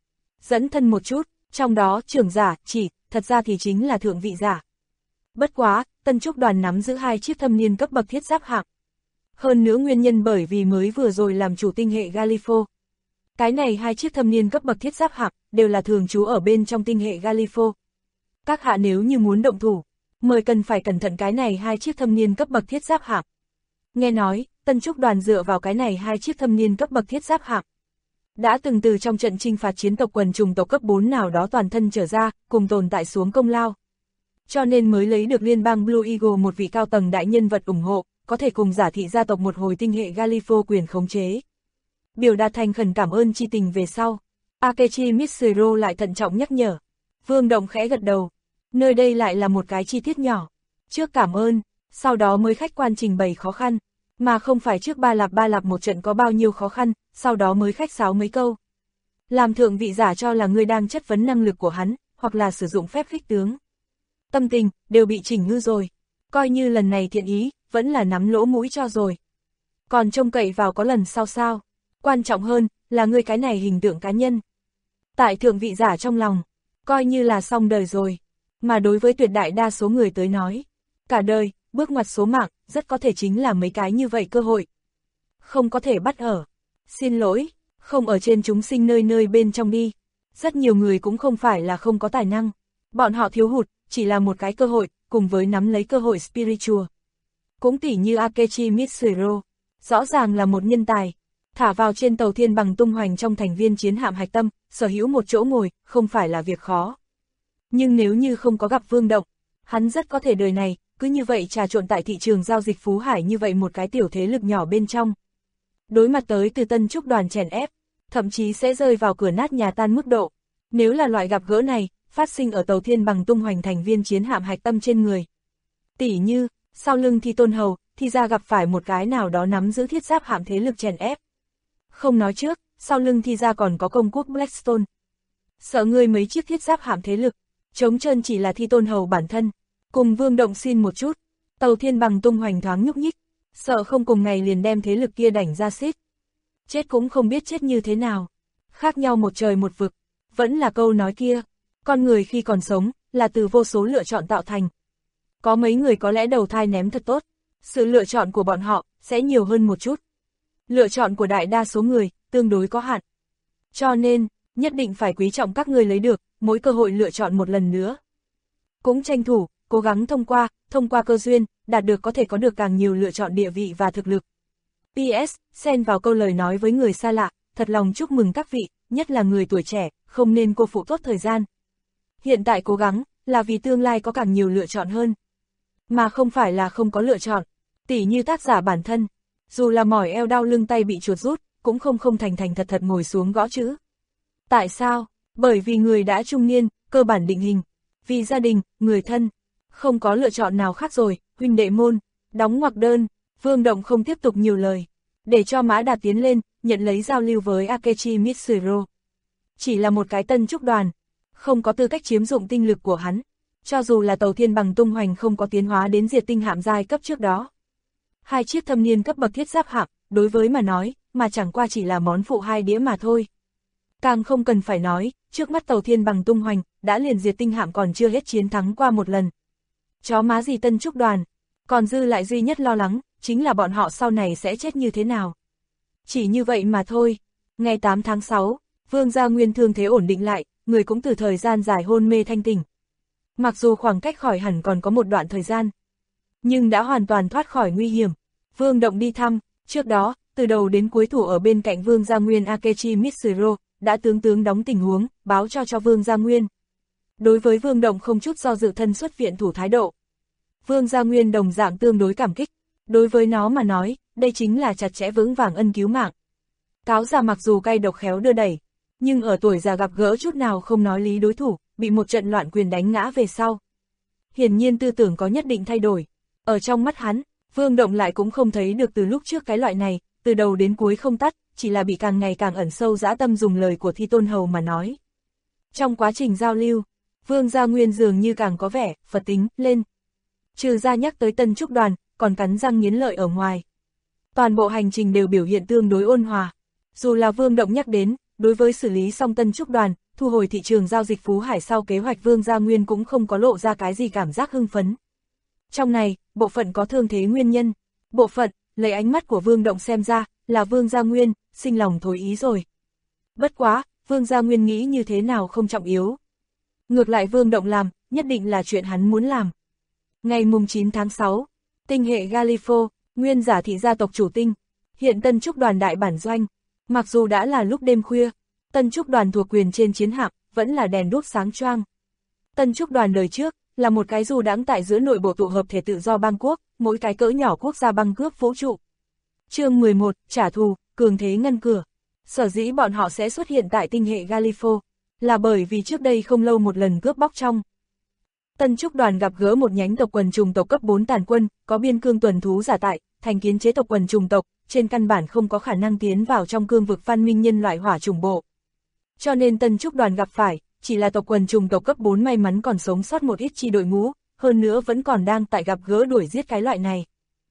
Dẫn thân một chút, trong đó trưởng giả chỉ, thật ra thì chính là thượng vị giả. Bất quá, Tân Trúc Đoàn nắm giữ 2 chiếc thâm niên cấp bậc thiết giáp hạng. Hơn nữa nguyên nhân bởi vì mới vừa rồi làm chủ tinh hệ Galifo. Cái này 2 chiếc thâm niên cấp bậc thiết giáp hạng đều là thường trú ở bên trong tinh hệ Galifo. Các hạ nếu như muốn động thủ, mời cần phải cẩn thận cái này 2 chiếc thâm niên cấp bậc thiết giáp hạng. Nghe nói, Tân Trúc Đoàn dựa vào cái này 2 chiếc thâm niên cấp bậc thiết giáp hạng, đã từng từ trong trận chinh phạt chiến tộc quần trùng tộc cấp 4 nào đó toàn thân trở ra, cùng tồn tại xuống công lao. Cho nên mới lấy được liên bang Blue Eagle một vị cao tầng đại nhân vật ủng hộ, có thể cùng giả thị gia tộc một hồi tinh hệ Galifo quyền khống chế. Biểu đạt thành khẩn cảm ơn chi tình về sau, Akechi Mitsuru lại thận trọng nhắc nhở. Vương Động khẽ gật đầu, nơi đây lại là một cái chi tiết nhỏ. Trước cảm ơn, sau đó mới khách quan trình bày khó khăn, mà không phải trước ba lạp một trận có bao nhiêu khó khăn, sau đó mới khách sáo mấy câu. Làm thượng vị giả cho là ngươi đang chất vấn năng lực của hắn, hoặc là sử dụng phép khích tướng. Tâm tình, đều bị chỉnh ngư rồi. Coi như lần này thiện ý, vẫn là nắm lỗ mũi cho rồi. Còn trông cậy vào có lần sau sao. Quan trọng hơn, là ngươi cái này hình tượng cá nhân. Tại thượng vị giả trong lòng, coi như là xong đời rồi. Mà đối với tuyệt đại đa số người tới nói, cả đời, bước ngoặt số mạng, rất có thể chính là mấy cái như vậy cơ hội. Không có thể bắt ở. Xin lỗi, không ở trên chúng sinh nơi nơi bên trong đi. Rất nhiều người cũng không phải là không có tài năng. Bọn họ thiếu hụt, chỉ là một cái cơ hội, cùng với nắm lấy cơ hội spiritual. Cũng tỉ như Akechi Mitsuhiro, rõ ràng là một nhân tài. Thả vào trên tàu thiên bằng tung hoành trong thành viên chiến hạm hạch tâm, sở hữu một chỗ ngồi, không phải là việc khó. Nhưng nếu như không có gặp Vương Động, hắn rất có thể đời này, cứ như vậy trà trộn tại thị trường giao dịch Phú Hải như vậy một cái tiểu thế lực nhỏ bên trong. Đối mặt tới từ Tân Trúc đoàn chèn ép, thậm chí sẽ rơi vào cửa nát nhà tan mức độ. Nếu là loại gặp gỡ này, phát sinh ở tàu thiên bằng tung hoành thành viên chiến hạm hạch tâm trên người. Tỉ như, sau lưng Thi Tôn Hầu, thì ra gặp phải một cái nào đó nắm giữ thiết giáp hạm thế lực chèn ép. Không nói trước, sau lưng Thi ra còn có công quốc Blackstone. Sợ ngươi mấy chiếc thiết giáp hạm thế lực, trống trơn chỉ là Thi Tôn Hầu bản thân. Cùng Vương Động xin một chút, tàu thiên bằng tung hoành thoáng nhúc nhích, sợ không cùng ngày liền đem thế lực kia đảnh ra xít. Chết cũng không biết chết như thế nào. Khác nhau một trời một vực, vẫn là câu nói kia, con người khi còn sống, là từ vô số lựa chọn tạo thành. Có mấy người có lẽ đầu thai ném thật tốt, sự lựa chọn của bọn họ sẽ nhiều hơn một chút. Lựa chọn của đại đa số người, tương đối có hạn. Cho nên, nhất định phải quý trọng các người lấy được, mỗi cơ hội lựa chọn một lần nữa. Cũng tranh thủ, cố gắng thông qua cơ duyên, đạt được có thể có được càng nhiều lựa chọn địa vị và thực lực. PS, xen vào câu lời nói với người xa lạ, thật lòng chúc mừng các vị, nhất là người tuổi trẻ, không nên cô phụ tốt thời gian. Hiện tại cố gắng, là vì tương lai có càng nhiều lựa chọn hơn. Mà không phải là không có lựa chọn, tỉ như tác giả bản thân, dù là mỏi eo đau lưng tay bị chuột rút, cũng không thành thật ngồi xuống gõ chữ. Tại sao? Bởi vì người đã trung niên, cơ bản định hình, vì gia đình, người thân, không có lựa chọn nào khác rồi, huynh đệ môn, đóng ngoặc đơn. Vương Động không tiếp tục nhiều lời, để cho Mã Đạt tiến lên, nhận lấy giao lưu với Akechi Mitsuhiro. Chỉ là một cái Tân Trúc đoàn, không có tư cách chiếm dụng tinh lực của hắn, cho dù là tàu thiên bằng tung hoành không có tiến hóa đến diệt tinh hạm giai cấp trước đó. Hai chiếc thâm niên cấp bậc thiết giáp hạm, đối với mà nói, mà chẳng qua chỉ là món phụ hai đĩa mà thôi. Càng không cần phải nói, trước mắt tàu thiên bằng tung hoành, đã liền diệt tinh hạm còn chưa hết chiến thắng qua một lần. Chó má gì Tân Trúc đoàn, còn dư lại duy nhất lo lắng, chính là bọn họ sau này sẽ chết như thế nào. Chỉ như vậy mà thôi. Ngày 8 tháng 6, Vương Gia Nguyên thương thế ổn định lại, người cũng từ thời gian dài hôn mê thanh tỉnh. Mặc dù khoảng cách khỏi hẳn còn có một đoạn thời gian, nhưng đã hoàn toàn thoát khỏi nguy hiểm. Vương Động đi thăm, trước đó, từ đầu đến cuối thủ ở bên cạnh Vương Gia Nguyên Akechi Mitsuhiro, đã tướng đóng tình huống, báo cho Vương Gia Nguyên. Đối với Vương Động không chút do dự thân xuất viện thủ thái độ. Vương Gia Nguyên đồng dạng tương đối cảm kích, đối với nó mà nói, đây chính là chặt chẽ vững vàng ân cứu mạng. Cáo già mặc dù cay độc khéo đưa đẩy, nhưng ở tuổi già gặp gỡ chút nào không nói lý đối thủ, bị một trận loạn quyền đánh ngã về sau. Hiển nhiên tư tưởng có nhất định thay đổi. Ở trong mắt hắn, Vương Động lại cũng không thấy được từ lúc trước cái loại này, từ đầu đến cuối không tắt, chỉ là bị càng ngày càng ẩn sâu dã tâm dùng lời của Thi Tôn Hầu mà nói. Trong quá trình giao lưu, Vương Gia Nguyên dường như càng có vẻ, Phật tính, lên. Trừ ra nhắc tới Tân Trúc đoàn, còn cắn răng nghiến lợi ở ngoài. Toàn bộ hành trình đều biểu hiện tương đối ôn hòa. Dù là Vương Động nhắc đến, đối với xử lý xong Tân Trúc đoàn, thu hồi thị trường giao dịch Phú Hải sau kế hoạch Vương Gia Nguyên cũng không có lộ ra cái gì cảm giác hưng phấn. Trong này, bộ phận có thương thế nguyên nhân. Bộ phận, lấy ánh mắt của Vương Động xem ra, là Vương Gia Nguyên, sinh lòng thối ý rồi. Bất quá, Vương Gia Nguyên nghĩ như thế nào không trọng yếu. Ngược lại Vương Động làm, nhất định là chuyện hắn muốn làm. Ngày mùng 9 tháng 6, tinh hệ Galifo, nguyên giả thị gia tộc chủ tinh, hiện Tân Trúc đoàn đại bản doanh. Mặc dù đã là lúc đêm khuya, Tân Trúc đoàn thuộc quyền trên chiến hạm, vẫn là đèn đuốc sáng choang. Tân Trúc đoàn đời trước, là một cái dù đãng tại giữa nội bộ tụ hợp thể tự do bang quốc, mỗi cái cỡ nhỏ quốc gia băng cướp vũ trụ. Chương 11, trả thù, cường thế ngăn cửa. Sở dĩ bọn họ sẽ xuất hiện tại tinh hệ Galifo, là bởi vì trước đây không lâu một lần cướp bóc trong. Tân Trúc đoàn gặp gỡ một nhánh tộc quần trùng tộc cấp 4 tàn quân, có biên cương tuần thú giả tại, thành kiến chế tộc quần trùng tộc, trên căn bản không có khả năng tiến vào trong cương vực văn minh nhân loại hỏa trùng bộ. Cho nên Tân Trúc đoàn gặp phải, chỉ là tộc quần trùng tộc cấp 4 may mắn còn sống sót một ít chi đội ngũ, hơn nữa vẫn còn đang tại gặp gỡ đuổi giết cái loại này.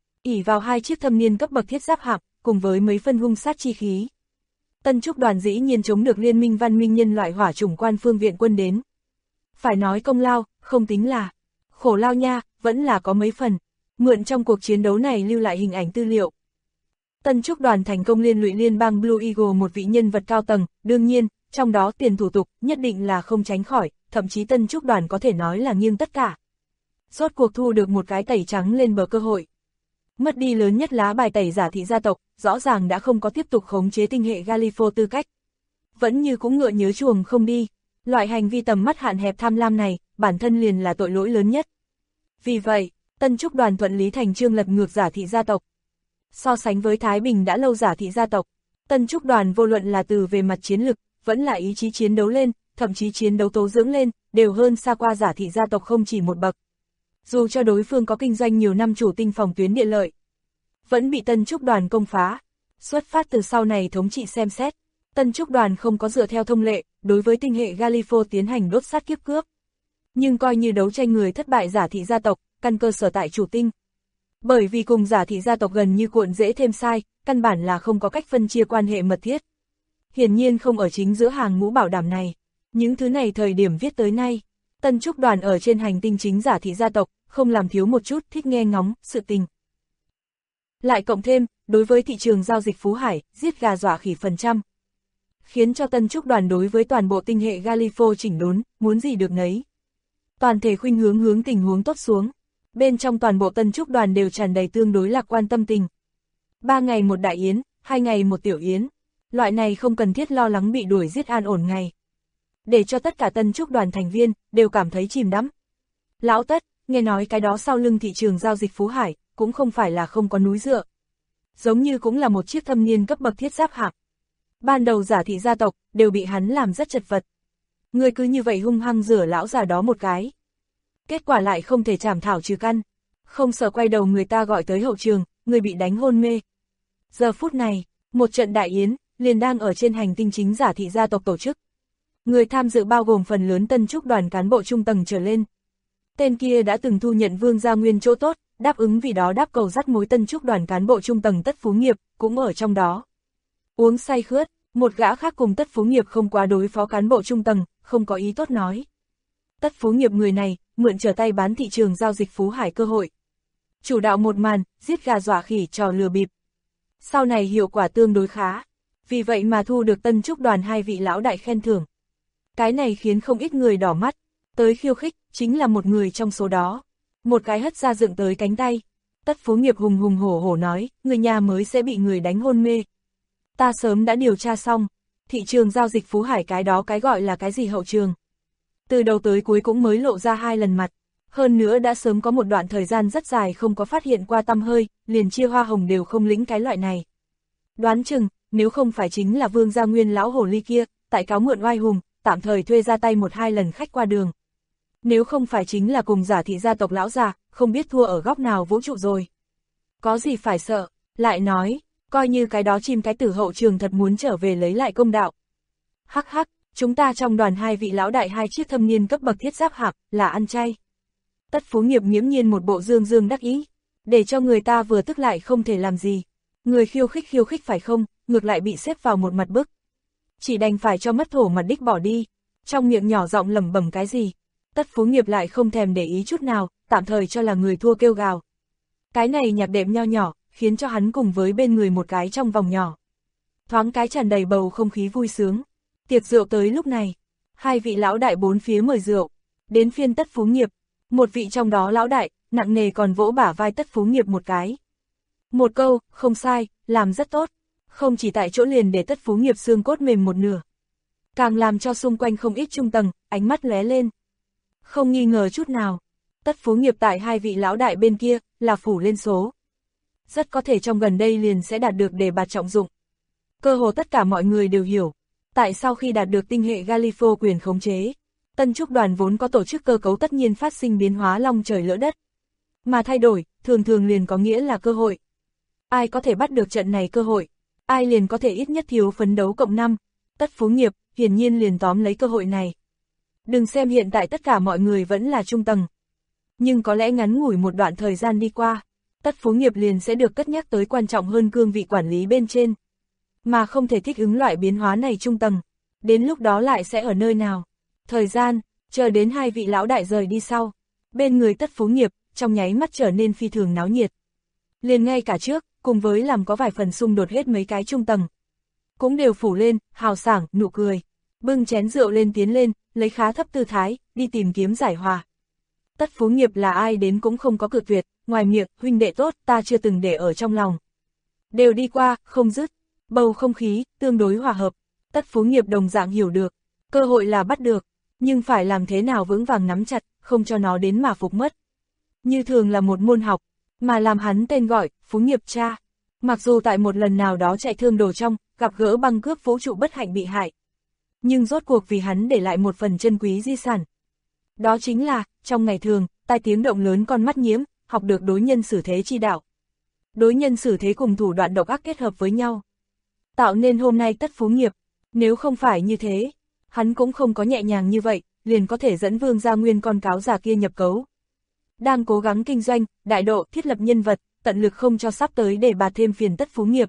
Ỷ vào hai chiếc thâm niên cấp bậc thiết giáp hạm, cùng với mấy phân hung sát chi khí. Tân Trúc đoàn dĩ nhiên chống được liên minh văn minh nhân loại hỏa chủng quan phương viện quân đến. Phải nói công lao, không tính là khổ lao nha, vẫn là có mấy phần. Mượn trong cuộc chiến đấu này lưu lại hình ảnh tư liệu. Tân Trúc Đoàn thành công liên lụy liên bang Blue Eagle một vị nhân vật cao tầng, đương nhiên, trong đó tiền thủ tục nhất định là không tránh khỏi, thậm chí Tân Trúc Đoàn có thể nói là nghiêng tất cả. Rốt cuộc thu được một cái tẩy trắng lên bờ cơ hội. Mất đi lớn nhất lá bài tẩy giả thị gia tộc, rõ ràng đã không có tiếp tục khống chế tinh hệ Galifo tư cách. Vẫn như cũng ngựa nhớ chuồng không đi, loại hành vi tầm mắt hạn hẹp tham lam này, bản thân liền là tội lỗi lớn nhất. Vì vậy, Tân Trúc Đoàn thuận lý thành chương lật ngược giả thị gia tộc. So sánh với Thái Bình đã lâu giả thị gia tộc, Tân Trúc Đoàn vô luận là từ về mặt chiến lực, vẫn là ý chí chiến đấu lên, thậm chí chiến đấu tố dưỡng lên, đều hơn xa qua giả thị gia tộc không chỉ một bậc. Dù cho đối phương có kinh doanh nhiều năm chủ tinh phòng tuyến địa lợi, vẫn bị Tân Trúc Đoàn công phá. Xuất phát từ sau này thống trị xem xét, Tân Trúc Đoàn không có dựa theo thông lệ, đối với tinh hệ Galifo tiến hành đốt sát kiếp cướp. Nhưng coi như đấu tranh người thất bại giả thị gia tộc, căn cơ sở tại chủ tinh. Bởi vì cùng giả thị gia tộc gần như cuộn dễ thêm sai, căn bản là không có cách phân chia quan hệ mật thiết. Hiển nhiên không ở chính giữa hàng ngũ bảo đảm này. Những thứ này thời điểm viết tới nay, Tân Trúc Đoàn ở trên hành tinh chính giả thị gia tộc, không làm thiếu một chút thích nghe ngóng, sự tình. Lại cộng thêm, đối với thị trường giao dịch Phú Hải, giết gà dọa khỉ phần trăm. Khiến cho Tân Trúc Đoàn đối với toàn bộ tinh hệ Galifo chỉnh đốn, muốn gì được nấy. Toàn thể khuynh hướng tình huống tốt xuống. Bên trong toàn bộ Tân Trúc Đoàn đều tràn đầy tương đối lạc quan tâm tình. 3 ngày một đại yến, 2 ngày một tiểu yến. Loại này không cần thiết lo lắng bị đuổi giết an ổn ngày. Để cho tất cả Tân Trúc Đoàn thành viên, đều cảm thấy chìm đắm. Lão Tất, nghe nói cái đó sau lưng thị trường giao dịch Phú Hải, cũng không phải là không có núi dựa. Giống như cũng là một chiếc thâm niên cấp bậc thiết giáp hạng. Ban đầu giả thị gia tộc, đều bị hắn làm rất chật vật. Người cứ như vậy hung hăng rửa lão già đó một cái. Kết quả lại không thể chảm thảo trừ căn. Không sợ quay đầu người ta gọi tới hậu trường, người bị đánh hôn mê. Giờ phút này, một trận đại yến, liền đang ở trên hành tinh chính giả thị gia tộc tổ chức. Người tham dự bao gồm phần lớn Tân Trúc Đoàn cán bộ trung tầng trở lên. Tên kia đã từng thu nhận Vương Gia Nguyên chỗ tốt, đáp ứng vì đó đáp cầu dắt mối Tân Trúc Đoàn cán bộ trung tầng Tất Phú Nghiệp, cũng ở trong đó. Uống say khướt, một gã khác cùng Tất Phú Nghiệp không quá đối phó cán bộ trung tầng, không có ý tốt nói. Tất Phú Nghiệp người này, mượn trở tay bán thị trường giao dịch Phú Hải cơ hội. Chủ đạo một màn, giết gà dọa khỉ trò lừa bịp. Sau này hiệu quả tương đối khá, vì vậy mà thu được Tân Trúc Đoàn 2 vị lão đại khen thưởng. Cái này khiến không ít người đỏ mắt, tới khiêu khích, chính là một người trong số đó. Một cái hất ra dựng tới cánh tay. Tất Phú Nghiệp hùng hùng hổ hổ nói, người nhà mới sẽ bị người đánh hôn mê. Ta sớm đã điều tra xong, thị trường giao dịch Phú Hải cái đó cái gọi là cái gì hậu trường. Từ đầu tới cuối cũng mới lộ ra 2 lần mặt, hơn nữa đã sớm có một đoạn thời gian rất dài không có phát hiện qua tăm hơi, liền chia hoa hồng đều không lĩnh cái loại này. Đoán chừng, nếu không phải chính là Vương Gia Nguyên lão hồ ly kia, tại cáo mượn oai hùng, tạm thời thuê ra tay 1-2 lần khách qua đường. Nếu không phải chính là cùng giả thị gia tộc lão già, không biết thua ở góc nào vũ trụ rồi. Có gì phải sợ, lại nói, coi như cái đó chim cái tử hậu trường thật muốn trở về lấy lại công đạo. Hắc hắc, chúng ta trong đoàn 2 vị lão đại 2 chiếc thâm niên cấp bậc thiết giáp hạc, là ăn chay. Tất Phú Nghiệp nghiễm nhiên một bộ dương dương đắc ý, để cho người ta vừa tức lại không thể làm gì. Người khiêu khích phải không, ngược lại bị xếp vào một mặt bức. Chỉ đành phải cho mất thổ mặt đích bỏ đi, trong miệng nhỏ giọng lẩm bẩm cái gì. Tất Phú Nghiệp lại không thèm để ý chút nào, tạm thời cho là người thua kêu gào. Cái này nhạc đệm nho nhỏ, khiến cho hắn cùng với bên người một cái trong vòng nhỏ. Thoáng cái tràn đầy bầu không khí vui sướng. Tiệc rượu tới lúc này, 2 vị lão đại 4 phía mời rượu, đến phiên Tất Phú Nghiệp. Một vị trong đó lão đại, nặng nề còn vỗ bả vai Tất Phú Nghiệp một cái. Một câu, không sai, làm rất tốt. Không chỉ tại chỗ liền để Tất Phú Nghiệp xương cốt mềm một nửa. Càng làm cho xung quanh không ít trung tầng, ánh mắt lóe lên. Không nghi ngờ chút nào. Tất Phú Nghiệp tại 2 vị lão đại bên kia, là phủ lên số. Rất có thể trong gần đây liền sẽ đạt được đề bạt trọng dụng. Cơ hồ tất cả mọi người đều hiểu. Tại sau khi đạt được tinh hệ Galifo quyền khống chế, Tân Trúc Đoàn vốn có tổ chức cơ cấu tất nhiên phát sinh biến hóa long trời lỡ đất. Mà thay đổi, thường thường liền có nghĩa là cơ hội. Ai có thể bắt được trận này cơ hội, ai liền có thể ít nhất thiếu phấn đấu cộng 5. Tất Phú Nghiệp, hiển nhiên liền tóm lấy cơ hội này. Đừng xem hiện tại tất cả mọi người vẫn là trung tầng. Nhưng có lẽ ngắn ngủi một đoạn thời gian đi qua, Tất Phú Nghiệp liền sẽ được cất nhắc tới quan trọng hơn cương vị quản lý bên trên. Mà không thể thích ứng loại biến hóa này trung tầng. Đến lúc đó lại sẽ ở nơi nào? Thời gian, chờ đến 2 vị lão đại rời đi sau. Bên người Tất Phú Nghiệp, trong nháy mắt trở nên phi thường náo nhiệt. Liền ngay cả trước, cùng với làm có vài phần xung đột hết mấy cái trung tầng. Cũng đều phủ lên, hào sảng, nụ cười. Bưng chén rượu lên tiến lên, lấy khá thấp tư thái, đi tìm kiếm giải hòa. Tất Phú Nghiệp là ai đến cũng không có cự tuyệt, ngoài miệng, huynh đệ tốt, ta chưa từng để ở trong lòng. Đều đi qua, không dứt, bầu không khí, tương đối hòa hợp. Tất Phú Nghiệp đồng dạng hiểu được, cơ hội là bắt được, nhưng phải làm thế nào vững vàng nắm chặt, không cho nó đến mà phục mất. Như thường là một môn học, mà làm hắn tên gọi, Phú Nghiệp cha. Mặc dù tại một lần nào đó chạy thương đồ trong, gặp gỡ băng cướp vũ trụ bất hạnh bị hại. Nhưng rốt cuộc vì hắn để lại một phần chân quý di sản. Đó chính là, trong ngày thường, tai tiếng động lớn con mắt nhiễm, học được đối nhân xử thế chi đạo. Đối nhân xử thế cùng thủ đoạn độc ác kết hợp với nhau. Tạo nên hôm nay Tất Phú Nghiệp, nếu không phải như thế, hắn cũng không có nhẹ nhàng như vậy, liền có thể dẫn Vương Gia Nguyên con cáo già kia nhập cấu. Đang cố gắng kinh doanh, đại độ, thiết lập nhân vật, tận lực không cho sắp tới để bà thêm phiền Tất Phú Nghiệp.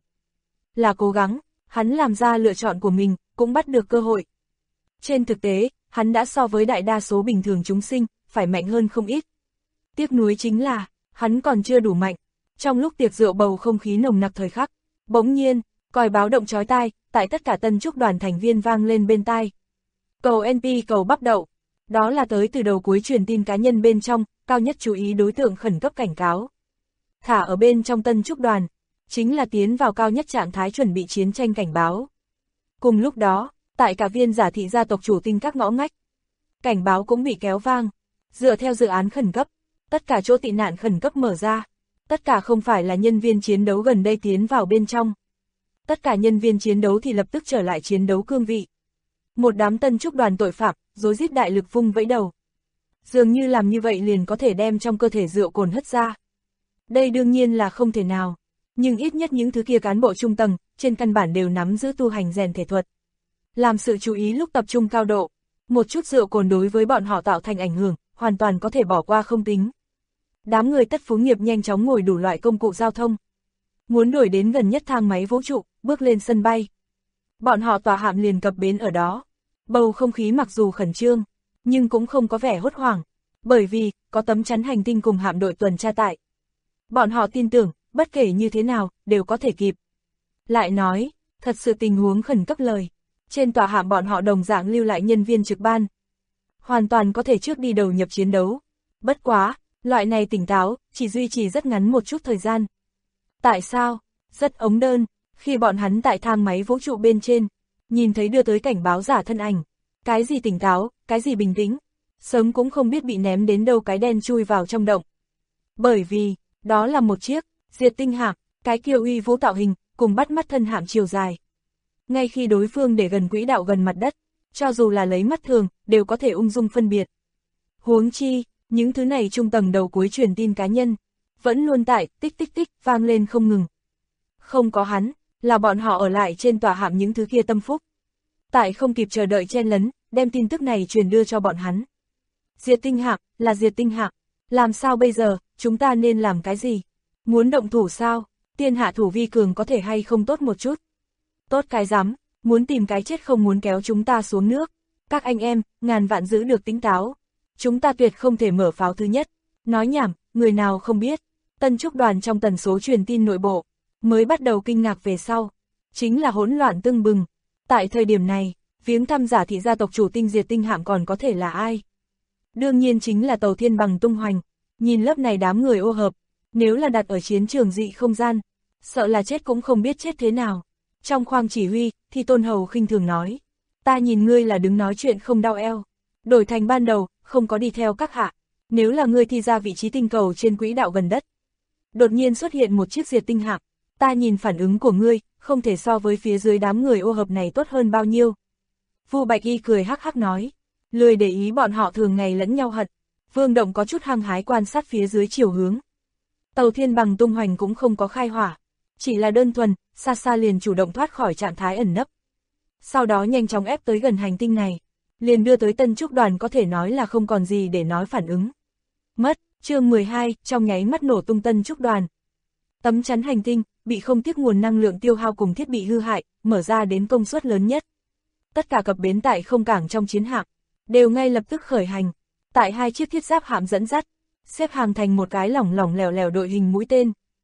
Là cố gắng, hắn làm ra lựa chọn của mình, cũng bắt được cơ hội. Trên thực tế, hắn đã so với đại đa số bình thường chúng sinh, phải mạnh hơn không ít. Tiếc nuối chính là, hắn còn chưa đủ mạnh. Trong lúc tiệc rượu bầu không khí nồng nặc thời khắc, bỗng nhiên, còi báo động chói tai, tại tất cả Tân Trúc đoàn thành viên vang lên bên tai. Cầu NP cầu bắp đậu, đó là tới từ đầu cuối truyền tin cá nhân bên trong, cao nhất chú ý đối tượng khẩn cấp cảnh cáo. Thả ở bên trong Tân Trúc đoàn, chính là tiến vào cao nhất trạng thái chuẩn bị chiến tranh cảnh báo. Cùng lúc đó, tại cả viên giả thị gia tộc chủ tinh các ngõ ngách, cảnh báo cũng bị kéo vang, dựa theo dự án khẩn cấp, tất cả chỗ tị nạn khẩn cấp mở ra, tất cả không phải là nhân viên chiến đấu gần đây tiến vào bên trong. Tất cả nhân viên chiến đấu thì lập tức trở lại chiến đấu cương vị. Một đám Tân Trúc đoàn tội phạm, rối rít đại lực vung vẫy đầu. Dường như làm như vậy liền có thể đem trong cơ thể rượu cồn hất ra. Đây đương nhiên là không thể nào, nhưng ít nhất những thứ kia cán bộ trung tầng, trên căn bản đều nắm giữ tu hành rèn thể thuật. Làm sự chú ý lúc tập trung cao độ, một chút rượu cồn đối với bọn họ tạo thành ảnh hưởng, hoàn toàn có thể bỏ qua không tính. Đám người Tất Phú Nghiệp nhanh chóng ngồi đủ loại công cụ giao thông. Muốn đuổi đến gần nhất thang máy vũ trụ, bước lên sân bay. Bọn họ tòa hạm liền cập bến ở đó. Bầu không khí mặc dù khẩn trương, nhưng cũng không có vẻ hốt hoảng, bởi vì, có tấm chắn hành tinh cùng hạm đội tuần tra tại. Bọn họ tin tưởng, bất kể như thế nào, đều có thể kịp. Lại nói, thật sự tình huống khẩn cấp lời. Trên tòa hạm bọn họ đồng dạng lưu lại nhân viên trực ban. Hoàn toàn có thể trước đi đầu nhập chiến đấu. Bất quá, loại này tỉnh táo, chỉ duy trì rất ngắn một chút thời gian. Tại sao? Rất ống đơn, khi bọn hắn tại thang máy vũ trụ bên trên, nhìn thấy đưa tới cảnh báo giả thân ảnh. Cái gì tỉnh táo, cái gì bình tĩnh, sớm cũng không biết bị ném đến đâu cái đen chui vào trong động. Bởi vì, đó là một chiếc, diệt tinh hạm, cái kia uy vũ tạo hình, cùng bắt mắt thân hạm chiều dài. Ngay khi đối phương để gần quỹ đạo gần mặt đất, cho dù là lấy mắt thường, đều có thể ung dung phân biệt. Huống chi, những thứ này trung tầng đầu cuối truyền tin cá nhân, vẫn luôn tại, tích tích tích, vang lên không ngừng. Không có hắn, là bọn họ ở lại trên tòa hạm những thứ kia tâm phúc. Tại không kịp chờ đợi chen lấn, đem tin tức này truyền đưa cho bọn hắn. Diệt tinh hạm, là diệt tinh hạm. Làm sao bây giờ, chúng ta nên làm cái gì? Muốn động thủ sao? Tiên hạ thủ vi cường có thể hay không tốt một chút? Tốt cái rắm, muốn tìm cái chết không muốn kéo chúng ta xuống nước. Các anh em, ngàn vạn giữ được tỉnh táo. Chúng ta tuyệt không thể mở pháo thứ nhất. Nói nhảm, người nào không biết. Tân Trúc đoàn trong tần số truyền tin nội bộ, mới bắt đầu kinh ngạc về sau. Chính là hỗn loạn tưng bừng. Tại thời điểm này, viếng thăm giả thị gia tộc chủ tinh diệt tinh hạm còn có thể là ai? Đương nhiên chính là Tàu Thiên Bằng tung hoành. Nhìn lớp này đám người ô hợp, nếu là đặt ở chiến trường dị không gian, sợ là chết cũng không biết chết thế nào. Trong khoang chỉ huy, thì Tôn Hầu khinh thường nói, ta nhìn ngươi là đứng nói chuyện không đau eo. Đổi thành ban đầu, không có đi theo các hạ. Nếu là ngươi thi ra vị trí tinh cầu trên quỹ đạo gần đất, đột nhiên xuất hiện một chiếc diệt tinh hạm, ta nhìn phản ứng của ngươi, không thể so với phía dưới đám người ô hợp này tốt hơn bao nhiêu. Vu Bạch Y cười hắc hắc nói, lười để ý bọn họ thường ngày lẫn nhau hận. Vương Động có chút hăng hái quan sát phía dưới chiều hướng. Tàu Thiên Bằng tung hoành cũng không có khai hỏa, chỉ là đơn thuần, xa xa liền chủ động thoát khỏi trạng thái ẩn nấp. Sau đó nhanh chóng ép tới gần hành tinh này, liền đưa tới Tân Trúc đoàn có thể nói là không còn gì để nói phản ứng. Mất, chương 12, trong nháy mắt nổ tung Tân Trúc đoàn. Tấm chắn hành tinh, bị không tiếc nguồn năng lượng tiêu hao cùng thiết bị hư hại, mở ra đến công suất lớn nhất. Tất cả cập bến tại không cảng trong chiến hạm, đều ngay lập tức khởi hành. Tại hai chiếc thiết giáp hạm dẫn dắt, xếp hàng thành một cái lỏng lẻo lẻo đội hình mũi tên.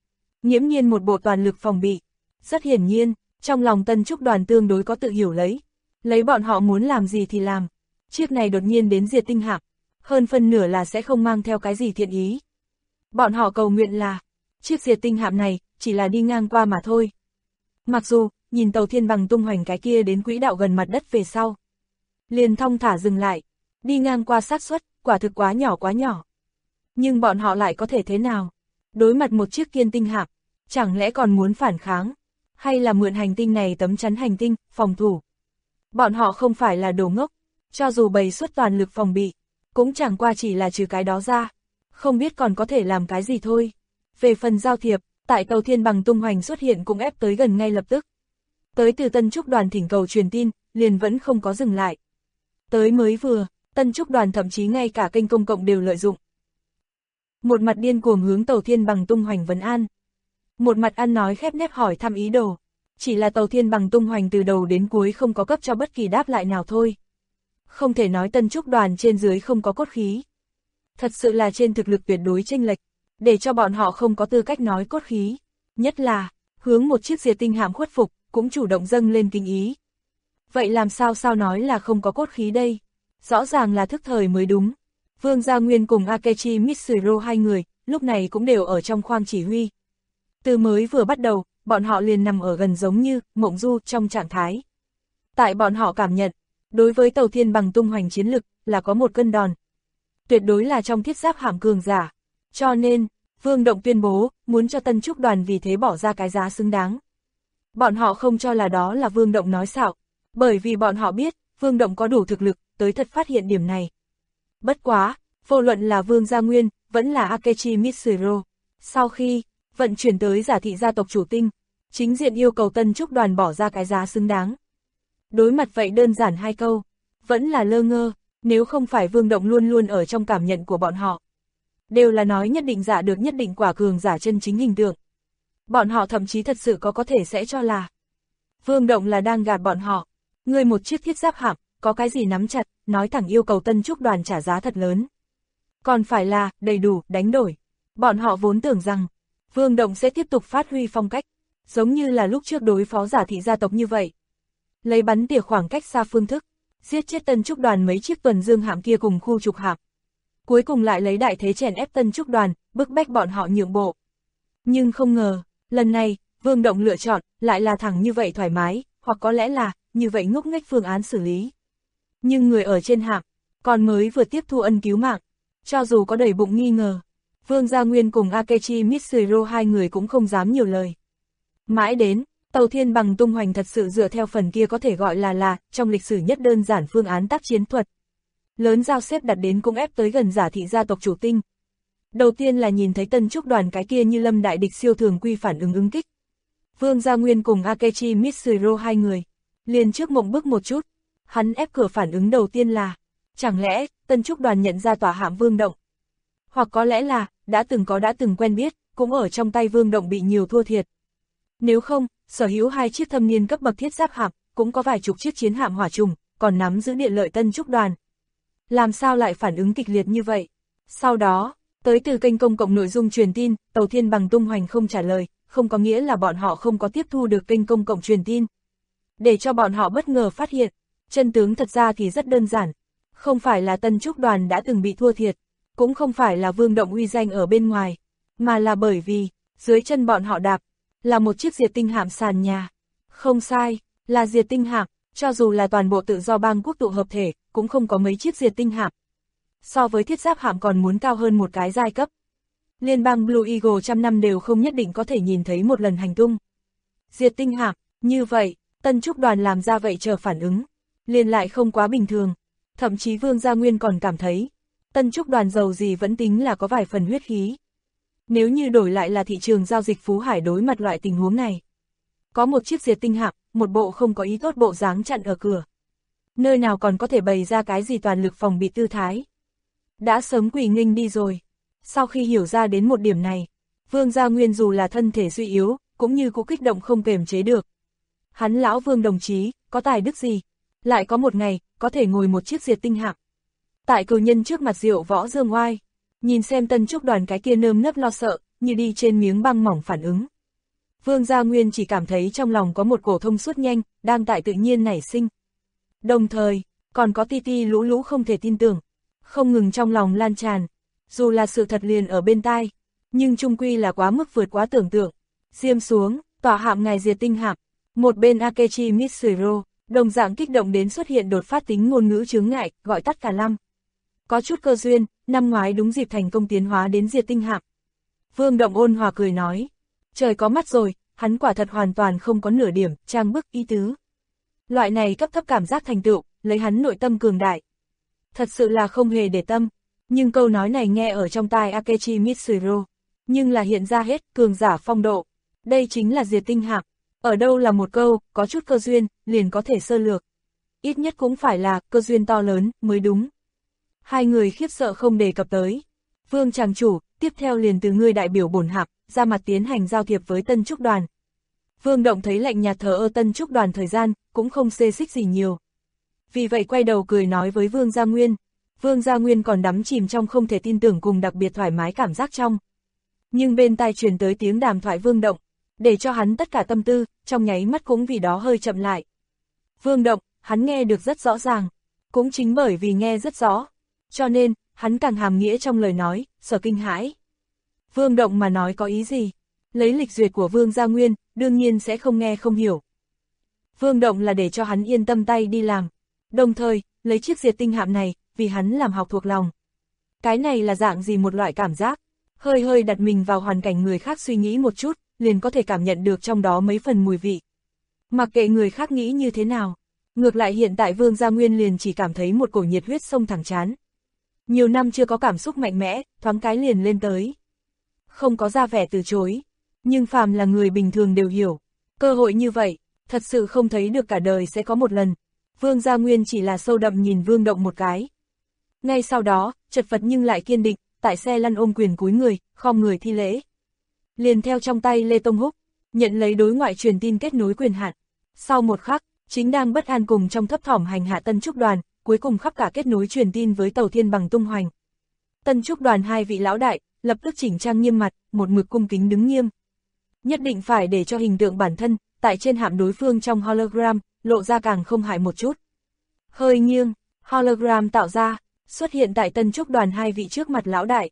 nghiễm nhiên một bộ toàn lực phòng bị. Rất hiển nhiên, trong lòng Tân Trúc Đoàn tương đối có tự hiểu lấy bọn họ muốn làm gì thì làm. Chiếc này đột nhiên đến diệt tinh hạm, hơn phân nửa là sẽ không mang theo cái gì thiện ý. Bọn họ cầu nguyện là, chiếc diệt tinh hạm này, chỉ là đi ngang qua mà thôi. Mặc dù, nhìn tàu thiên bằng tung hoành cái kia đến quỹ đạo gần mặt đất về sau. Liền thong thả dừng lại, đi ngang qua xác suất, quả thực quá nhỏ quá nhỏ. Nhưng bọn họ lại có thể thế nào? Đối mặt một chiếc kiên tinh hạm, chẳng lẽ còn muốn phản kháng? Hay là mượn hành tinh này tấm chắn hành tinh, phòng thủ? Bọn họ không phải là đồ ngốc, cho dù bày suất toàn lực phòng bị, cũng chẳng qua chỉ là trừ cái đó ra. Không biết còn có thể làm cái gì thôi. Về phần giao thiệp, tại tàu thiên bằng tung hoành xuất hiện cũng ép tới gần ngay lập tức. Tới từ Tân Trúc Đoàn thỉnh cầu truyền tin, liền vẫn không có dừng lại. Tới mới vừa, Tân Trúc Đoàn thậm chí ngay cả kênh công cộng đều lợi dụng. Một mặt điên cuồng hướng tàu thiên bằng tung hoành vấn an. Một mặt ăn nói khép nép hỏi thăm ý đồ. Chỉ là tàu thiên bằng tung hoành từ đầu đến cuối không có cấp cho bất kỳ đáp lại nào thôi. Không thể nói Tân Trúc Đoàn trên dưới không có cốt khí. Thật sự là trên thực lực tuyệt đối chênh lệch, để cho bọn họ không có tư cách nói cốt khí. Nhất là, hướng một chiếc diệt tinh hạm khuất phục, cũng chủ động dâng lên kính ý. Vậy làm sao nói là không có cốt khí đây? Rõ ràng là thức thời mới đúng. Vương Gia Nguyên cùng Akechi Mitsuru hai người, lúc này cũng đều ở trong khoang chỉ huy. Từ mới vừa bắt đầu, bọn họ liền nằm ở gần giống như mộng du trong trạng thái. Tại bọn họ cảm nhận, đối với tàu thiên bằng tung hoành chiến lực là có một cân đòn. Tuyệt đối là trong thiết giáp hạm cường giả. Cho nên, Vương Động tuyên bố, muốn cho Tân Trúc Đoàn vì thế bỏ ra cái giá xứng đáng. Bọn họ không cho là đó là Vương Động nói xạo, bởi vì bọn họ biết, Vương Động có đủ thực lực, tới thật phát hiện điểm này. Bất quá, vô luận là Vương Gia Nguyên, vẫn là Akechi Mitsuru, sau khi vận chuyển tới giả thị gia tộc chủ tinh, chính diện yêu cầu Tân Trúc Đoàn bỏ ra cái giá xứng đáng. Đối mặt vậy đơn giản hai câu, vẫn là lơ ngơ, nếu không phải Vương Động luôn luôn ở trong cảm nhận của bọn họ. Đều là nói nhất định giả được nhất định quả cường giả chân chính hình tượng. Bọn họ thậm chí thật sự có thể sẽ cho là Vương Động là đang gạt bọn họ. Người một chiếc thiết giáp hạm, có cái gì nắm chặt, nói thẳng yêu cầu Tân Trúc Đoàn trả giá thật lớn. Còn phải là, đầy đủ, đánh đổi. Bọn họ vốn tưởng rằng, Vương Động sẽ tiếp tục phát huy phong cách, giống như là lúc trước đối phó giả thị gia tộc như vậy. Lấy bắn tỉa khoảng cách xa phương thức, giết chết Tân Trúc Đoàn mấy chiếc tuần dương hạm kia cùng khu trục hạm. Cuối cùng lại lấy đại thế chèn ép Tân Trúc Đoàn, bức bách bọn họ nhượng bộ. Nhưng không ngờ, lần này, Vương Động lựa chọn, lại là thẳng như vậy thoải mái, hoặc có lẽ là, như vậy ngốc nghếch phương án xử lý. Nhưng người ở trên hạm, còn mới vừa tiếp thu ân cứu mạng, cho dù có đầy bụng nghi ngờ, Vương Gia Nguyên cùng Akechi Mitsuru hai người cũng không dám nhiều lời. Mãi đến, tàu thiên bằng tung hoành thật sự dựa theo phần kia có thể gọi là trong lịch sử nhất đơn giản phương án tác chiến thuật. Lớn giao xếp đặt đến cũng ép tới gần giả thị gia tộc chủ tinh. Đầu tiên là nhìn thấy Tân Trúc Đoàn cái kia như lâm đại địch siêu thường quy phản ứng kích. Vương Gia Nguyên cùng Akechi Mitsuru hai người, liền trước mộng bức một chút, hắn ép cửa phản ứng đầu tiên là, chẳng lẽ Tân Trúc Đoàn nhận ra tòa hạm Vương Động? Hoặc có lẽ là, đã từng quen biết, cũng ở trong tay Vương Động bị nhiều thua thiệt. Nếu không, sở hữu hai chiếc thâm niên cấp bậc thiết giáp hạm, cũng có vài chục chiếc chiến hạm hỏa trùng, còn nắm giữ địa lợi Tân Trúc Đoàn. Làm sao lại phản ứng kịch liệt như vậy? Sau đó, tới từ kênh công cộng nội dung truyền tin, tàu thiên bằng tung hoành không trả lời, không có nghĩa là bọn họ không có tiếp thu được kênh công cộng truyền tin. Để cho bọn họ bất ngờ phát hiện, chân tướng thật ra thì rất đơn giản. Không phải là Tân Trúc Đoàn đã từng bị thua thiệt, cũng không phải là Vương Động uy danh ở bên ngoài, mà là bởi vì, dưới chân bọn họ đạp, là một chiếc diệt tinh hạm sàn nhà. Không sai, là diệt tinh hạm, cho dù là toàn bộ tự do bang quốc tụ hợp thể, cũng không có mấy chiếc diệt tinh hạm. So với thiết giáp hạm còn muốn cao hơn một cái giai cấp. Liên bang Blue Eagle trăm năm đều không nhất định có thể nhìn thấy một lần hành tung. Diệt tinh hạm, như vậy, Tân Trúc Đoàn làm ra vậy chờ phản ứng, liền lại không quá bình thường. Thậm chí Vương Gia Nguyên còn cảm thấy, Tân Trúc Đoàn giàu gì vẫn tính là có vài phần huyết khí. Nếu như đổi lại là thị trường giao dịch Phú Hải đối mặt loại tình huống này. Có một chiếc diệt tinh hạm, một bộ không có ý tốt bộ dáng chặn ở cửa. Nơi nào còn có thể bày ra cái gì toàn lực phòng bị tư thái. Đã sớm quỳ nghênh đi rồi. Sau khi hiểu ra đến một điểm này, Vương Gia Nguyên dù là thân thể suy yếu, cũng như cũng kích động không kềm chế được. Hắn lão Vương đồng chí, có tài đức gì? Lại có một ngày, có thể ngồi một chiếc diệt tinh hạm. Tại cử nhân trước mặt diệu võ dương oai, nhìn xem Tân Trúc Đoàn cái kia nơm nớp lo sợ, như đi trên miếng băng mỏng phản ứng. Vương Gia Nguyên chỉ cảm thấy trong lòng có một cổ thông suốt nhanh, đang tại tự nhiên nảy sinh. Đồng thời, còn có ti ti lũ lũ không thể tin tưởng, không ngừng trong lòng lan tràn. Dù là sự thật liền ở bên tai, nhưng chung quy là quá mức vượt quá tưởng tượng. Diêm xuống, tỏa hạm ngài diệt tinh hạm. Một bên Akechi Mitsuru, đồng dạng kích động đến xuất hiện đột phát tính ngôn ngữ chướng ngại, gọi tắt cả năm. Có chút cơ duyên, năm ngoái đúng dịp thành công tiến hóa đến diệt tinh hạm. Vương Động ôn hòa cười nói, trời có mắt rồi, hắn quả thật hoàn toàn không có nửa điểm trang bức ý tứ. Loại này cấp thấp cảm giác thành tựu, lấy hắn nội tâm cường đại. Thật sự là không hề để tâm, nhưng câu nói này nghe ở trong tai Akechi Mitsuru, nhưng là hiện ra hết cường giả phong độ. Đây chính là diệt tinh hạm, ở đâu là một câu, có chút cơ duyên, liền có thể sơ lược. Ít nhất cũng phải là cơ duyên to lớn mới đúng. Hai người khiếp sợ không đề cập tới. Vương tràng chủ, tiếp theo liền từ ngươi đại biểu bổn hạp, ra mặt tiến hành giao thiệp với Tân Trúc Đoàn. Vương Động thấy lạnh nhạt thờ ơ Tân Trúc Đoàn thời gian, cũng không xê xích gì nhiều. Vì vậy quay đầu cười nói với Vương Gia Nguyên. Vương Gia Nguyên còn đắm chìm trong không thể tin tưởng cùng đặc biệt thoải mái cảm giác trong. Nhưng bên tai truyền tới tiếng đàm thoại Vương Động, để cho hắn tất cả tâm tư, trong nháy mắt cũng vì đó hơi chậm lại. Vương Động, hắn nghe được rất rõ ràng, cũng chính bởi vì nghe rất rõ, cho nên, hắn càng hàm nghĩa trong lời nói, sở kinh hãi. Vương Động mà nói có ý gì? Lấy lịch duyệt của Vương Gia Nguyên, đương nhiên sẽ không nghe không hiểu. Vương Động là để cho hắn yên tâm tay đi làm, đồng thời, lấy chiếc diệt tinh hạm này, vì hắn làm học thuộc lòng. Cái này là dạng gì một loại cảm giác? Hơi hơi đặt mình vào hoàn cảnh người khác suy nghĩ một chút, liền có thể cảm nhận được trong đó mấy phần mùi vị. Mặc kệ người khác nghĩ như thế nào, ngược lại hiện tại Vương Gia Nguyên liền chỉ cảm thấy một cổ nhiệt huyết sông thẳng trán. Nhiều năm chưa có cảm xúc mạnh mẽ, thoáng cái liền lên tới. Không có ra vẻ từ chối, nhưng phàm là người bình thường đều hiểu, cơ hội như vậy, thật sự không thấy được cả đời sẽ có một lần. Vương Gia Nguyên chỉ là sâu đậm nhìn Vương Động một cái. Ngay sau đó, chật vật nhưng lại kiên định, tại xe lăn ôm quyền cúi người, khom người thi lễ. Liền theo trong tay Lê Tông Húc, nhận lấy đối ngoại truyền tin kết nối quyền hạn. Sau một khắc, chính đang bất an cùng trong thấp thỏm hành hạ Tân Trúc Đoàn, cuối cùng khắp cả kết nối truyền tin với tàu Thiên Bằng tung hoành. Tân Trúc Đoàn hai vị lão đại, lập tức chỉnh trang nghiêm mặt, một mực cung kính đứng nghiêm. Nhất định phải để cho hình tượng bản thân, tại trên hạm đối phương trong hologram, lộ ra càng không hại một chút. Hơi nghiêng, hologram tạo ra, xuất hiện tại Tân Trúc Đoàn hai vị trước mặt lão đại.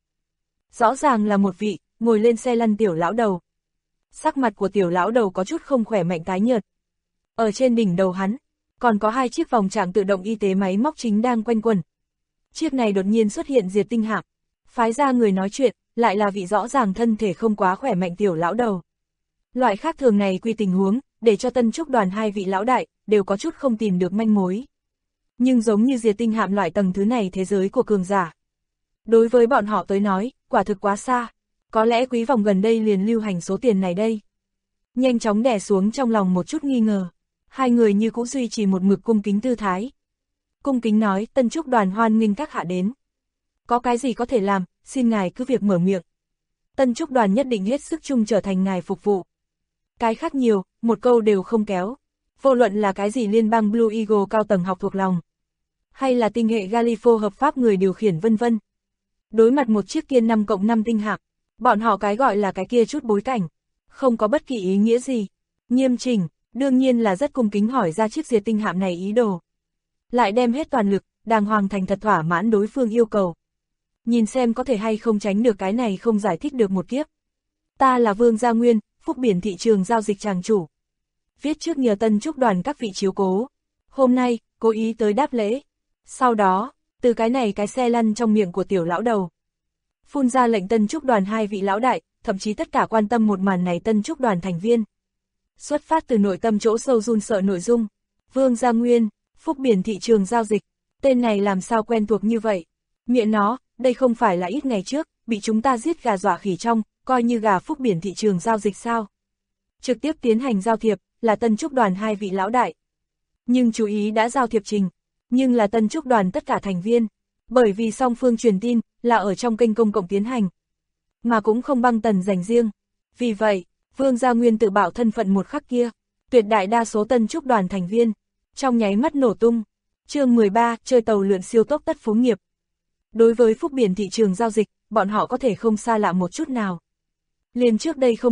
Rõ ràng là một vị, ngồi lên xe lăn tiểu lão đầu. Sắc mặt của tiểu lão đầu có chút không khỏe mạnh tái nhợt. Ở trên đỉnh đầu hắn, còn có hai chiếc vòng trạng tự động y tế máy móc chính đang quanh quẩn. Chiếc này đột nhiên xuất hiện diệt tinh hạm, phái ra người nói chuyện, lại là vị rõ ràng thân thể không quá khỏe mạnh tiểu lão đầu. Loại khác thường này quy tình huống, để cho Tân Trúc Đoàn hai vị lão đại, đều có chút không tìm được manh mối. Nhưng giống như diệt tinh hạm loại tầng thứ này thế giới của cường giả. Đối với bọn họ tới nói, quả thực quá xa. Có lẽ quý vòng gần đây liền lưu hành số tiền này đây. Nhanh chóng đè xuống trong lòng một chút nghi ngờ. Hai người như cũng duy trì một mực cung kính tư thái. Cung kính nói, Tân Trúc Đoàn hoan nghênh các hạ đến. Có cái gì có thể làm, xin ngài cứ việc mở miệng. Tân Trúc Đoàn nhất định hết sức chung trở thành ngài phục vụ. Cái khác nhiều, một câu đều không kéo. Vô luận là cái gì liên bang Blue Eagle cao tầng học thuộc lòng, hay là tinh hệ Galifo hợp pháp người điều khiển vân vân. Đối mặt một chiếc Kiên 5+5 tinh hạm, bọn họ cái gọi là cái kia chút bối cảnh, không có bất kỳ ý nghĩa gì. Nghiêm chỉnh, đương nhiên là rất cung kính hỏi ra chiếc diệt tinh hạm này ý đồ. Lại đem hết toàn lực, đàng hoàng thành thật thỏa mãn đối phương yêu cầu. Nhìn xem có thể hay không tránh được cái này không giải thích được một kiếp. Ta là Vương Gia Nguyên, Phúc Biển thị trường giao dịch tràng chủ. Viết trước nhờ Tân Trúc Đoàn các vị chiếu cố. Hôm nay, cố ý tới đáp lễ. Sau đó, từ cái này cái xe lăn trong miệng của tiểu lão đầu, phun ra lệnh Tân Trúc Đoàn hai vị lão đại, thậm chí tất cả quan tâm một màn này Tân Trúc Đoàn thành viên. Xuất phát từ nội tâm chỗ sâu run sợ nội dung. Vương Gia Nguyên, Phúc Biển thị trường giao dịch. Tên này làm sao quen thuộc như vậy? Miệng nó, đây không phải là ít ngày trước, bị chúng ta giết gà dọa khỉ trong, coi như gà Phúc Biển thị trường giao dịch sao? Trực tiếp tiến hành giao thiệp, là Tân Trúc Đoàn hai vị lão đại. Nhưng chú ý đã giao thiệp trình, nhưng là Tân Trúc Đoàn tất cả thành viên, bởi vì song phương truyền tin, là ở trong kênh công cộng tiến hành, mà cũng không băng tần dành riêng. Vì vậy, Vương Gia Nguyên tự bảo thân phận một khắc kia, tuyệt đại đa số Tân Trúc Đoàn thành viên, trong nháy mắt nổ tung. Chương 13, chơi tàu lượn siêu tốc tất phú nghiệp. Đối với Phúc Biển thị trường giao dịch, bọn họ có thể không xa lạ một chút nào. Liền trước đây không lâu,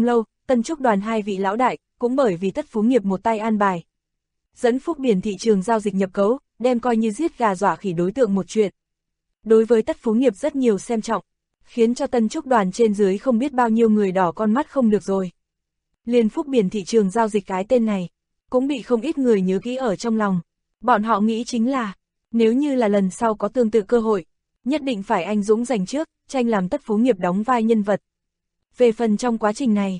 Tân Trúc đoàn hai vị lão đại, cũng bởi vì Tất Phú Nghiệp một tay an bài. Dẫn Phúc Biển thị trường giao dịch nhập cấu, đem coi như giết gà dọa khỉ đối tượng một chuyện. Đối với Tất Phú Nghiệp rất nhiều xem trọng, khiến cho Tân Trúc đoàn trên dưới không biết bao nhiêu người đỏ con mắt không được rồi. Liền Phúc Biển thị trường giao dịch cái tên này, cũng bị không ít người nhớ kỹ ở trong lòng. Bọn họ nghĩ chính là, nếu như là lần sau có tương tự cơ hội, nhất định phải anh dũng giành trước, tranh làm Tất Phú Nghiệp đóng vai nhân vật. Về phần trong quá trình này,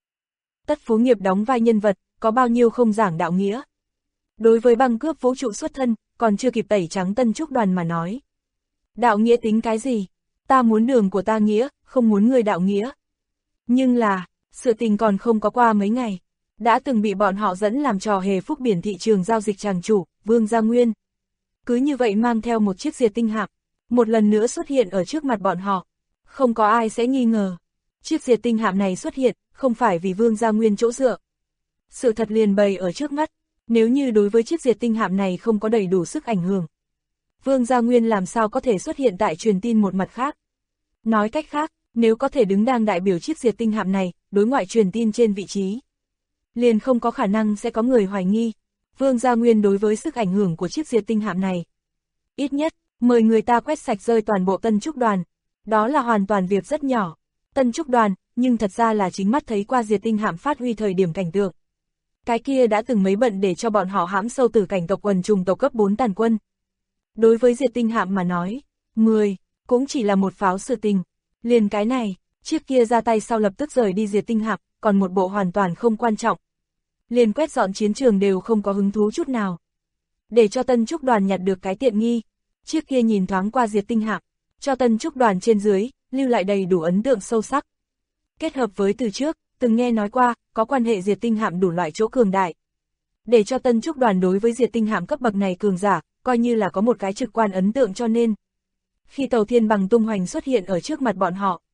Tất Phú Nghiệp đóng vai nhân vật, có bao nhiêu không giảng đạo nghĩa. Đối với băng cướp vũ trụ xuất thân, còn chưa kịp tẩy trắng Tân Trúc đoàn mà nói. Đạo nghĩa tính cái gì? Ta muốn đường của ta nghĩa, không muốn người đạo nghĩa. Nhưng là, sự tình còn không có qua mấy ngày, đã từng bị bọn họ dẫn làm trò hề Phúc Biển thị trường giao dịch tràng chủ, Vương Gia Nguyên. Cứ như vậy mang theo một chiếc diệt tinh hạm, một lần nữa xuất hiện ở trước mặt bọn họ. Không có ai sẽ nghi ngờ. Chiếc diệt tinh hạm này xuất hiện, không phải vì Vương Gia Nguyên chỗ dựa. Sự thật liền bày ở trước mắt, nếu như đối với chiếc diệt tinh hạm này không có đầy đủ sức ảnh hưởng, Vương Gia Nguyên làm sao có thể xuất hiện tại truyền tin một mặt khác. Nói cách khác, nếu có thể đứng đang đại biểu chiếc diệt tinh hạm này, đối ngoại truyền tin trên vị trí, liền không có khả năng sẽ có người hoài nghi Vương Gia Nguyên đối với sức ảnh hưởng của chiếc diệt tinh hạm này. Ít nhất, mời người ta quét sạch rơi toàn bộ Tân Trúc đoàn, đó là hoàn toàn việc rất nhỏ. Tân Trúc đoàn, nhưng thật ra là chính mắt thấy qua diệt tinh hạm phát huy thời điểm cảnh tượng. Cái kia đã từng mấy bận để cho bọn họ hãm sâu tử cảnh tộc quần trùng tộc cấp 4 tàn quân. Đối với diệt tinh hạm mà nói, 10, cũng chỉ là một pháo sự tình. Liền cái này, chiếc kia ra tay sau lập tức rời đi diệt tinh hạm, còn một bộ hoàn toàn không quan trọng. Liền quét dọn chiến trường đều không có hứng thú chút nào. Để cho Tân Trúc đoàn nhặt được cái tiện nghi, chiếc kia nhìn thoáng qua diệt tinh hạm, cho Tân Trúc đoàn trên dưới, lưu lại đầy đủ ấn tượng sâu sắc. Kết hợp với từ trước, từng nghe nói qua, có quan hệ diệt tinh hạm đủ loại chỗ cường đại. Để cho Tân Trúc đoàn đối với diệt tinh hạm cấp bậc này cường giả, coi như là có một cái trực quan ấn tượng cho nên. Khi tàu thiên bằng tung hoành xuất hiện ở trước mặt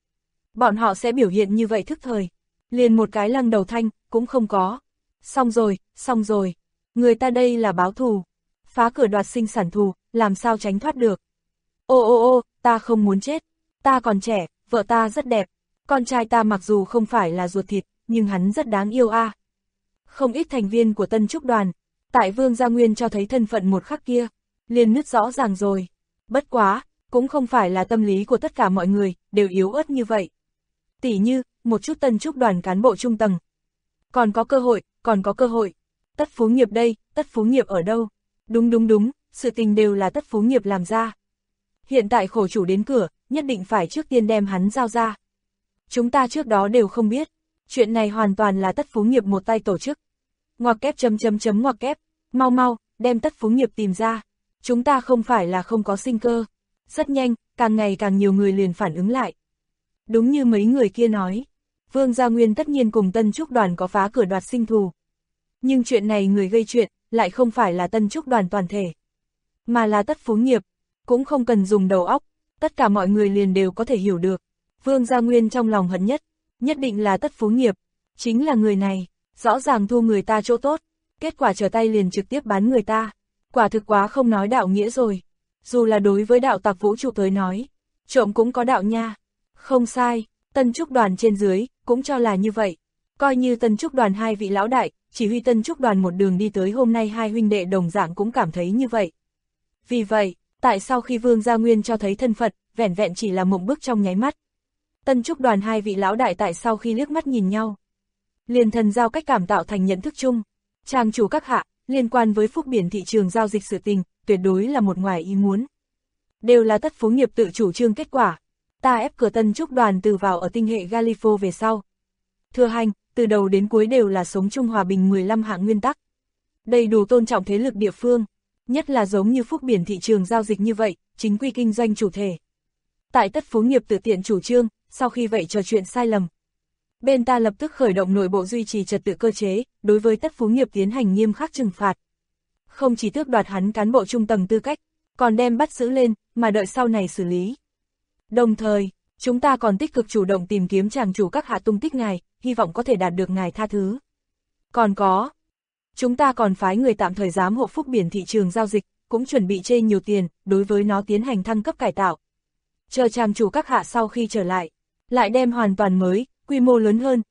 bọn họ sẽ biểu hiện như vậy thức thời. Liền một cái lăng đầu thanh, cũng không có. Xong rồi, người ta đây là báo thù. Phá cửa đoạt sinh sản thù, làm sao tránh thoát được. Ô, ta không muốn chết. Ta còn trẻ, vợ ta rất đẹp. Con trai ta mặc dù không phải là ruột thịt, nhưng hắn rất đáng yêu a. Không ít thành viên của Tân Trúc đoàn, tại Vương Gia Nguyên cho thấy thân phận một khắc kia, liền nứt rõ ràng rồi. Bất quá, cũng không phải là tâm lý của tất cả mọi người, đều yếu ớt như vậy. Tỉ như, một chút Tân Trúc đoàn cán bộ trung tầng. Còn có cơ hội. Tất Phú Nghiệp đây, Tất Phú Nghiệp ở đâu? Đúng, sự tình đều là Tất Phú Nghiệp làm ra. Hiện tại khổ chủ đến cửa, nhất định phải trước tiên đem hắn giao ra. Chúng ta trước đó đều không biết, chuyện này hoàn toàn là Tất Phú Nghiệp một tay tổ chức. Ngoặc kép ngoặc kép, mau, đem Tất Phú Nghiệp tìm ra. Chúng ta không phải là không có sinh cơ. Rất nhanh, càng ngày càng nhiều người liền phản ứng lại. Đúng như mấy người kia nói, Vương Gia Nguyên tất nhiên cùng Tân Trúc đoàn có phá cửa đoạt sinh thù. Nhưng chuyện này người gây chuyện, lại không phải là Tân Trúc đoàn toàn thể, mà là Tất Phú Nghiệp. Cũng không cần dùng đầu óc, tất cả mọi người liền đều có thể hiểu được. Vương Gia Nguyên trong lòng hận nhất định là Tất Phú Nghiệp. Chính là người này, rõ ràng thu người ta chỗ tốt, kết quả trở tay liền trực tiếp bán người ta. Quả thực quá không nói đạo nghĩa rồi. Dù là đối với đạo tặc vũ trụ tới nói, trộm cũng có đạo nha. Không sai, Tân Trúc đoàn trên dưới, cũng cho là như vậy. Coi như Tân Trúc đoàn hai vị lão đại, chỉ huy Tân Trúc đoàn một đường đi tới hôm nay hai huynh đệ đồng dạng cũng cảm thấy như vậy. Vì vậy, tại sau khi Vương Gia Nguyên cho thấy thân phận, vẻn vẹn chỉ là mộng bức trong nháy mắt. Tân Trúc đoàn hai vị lão đại tại sau khi liếc mắt nhìn nhau, liền thần giao cách cảm tạo thành nhận thức chung. Trang chủ các hạ, liên quan với Phúc Biển thị trường giao dịch sự tình, tuyệt đối là một ngoài ý muốn. Đều là Tất Phú Nghiệp tự chủ trương kết quả. Ta ép cửa Tân Trúc đoàn từ vào ở tinh hệ Galifo về sau. Thừa hành, từ đầu đến cuối đều là sống chung hòa bình 15 hạng nguyên tắc. Đầy đủ tôn trọng thế lực địa phương, nhất là giống như Phúc Biển thị trường giao dịch như vậy, chính quy kinh doanh chủ thể. Tại Tất Phú Nghiệp tự tiện chủ trương, sau khi vậy trò chuyện sai lầm, bên ta lập tức khởi động nội bộ duy trì trật tự cơ chế, đối với Tất Phú Nghiệp tiến hành nghiêm khắc trừng phạt. Không chỉ tước đoạt hắn cán bộ trung tầng tư cách, còn đem bắt giữ lên, mà đợi sau này xử lý. Đồng thời, chúng ta còn tích cực chủ động tìm kiếm tràng chủ các hạ tung tích ngài, hy vọng có thể đạt được ngài tha thứ. Còn có, chúng ta còn phái người tạm thời giám hộ Phúc Biển thị trường giao dịch, cũng chuẩn bị chê nhiều tiền, đối với nó tiến hành thăng cấp cải tạo. Chờ tràng chủ các hạ sau khi trở lại, lại đem hoàn toàn mới, quy mô lớn hơn,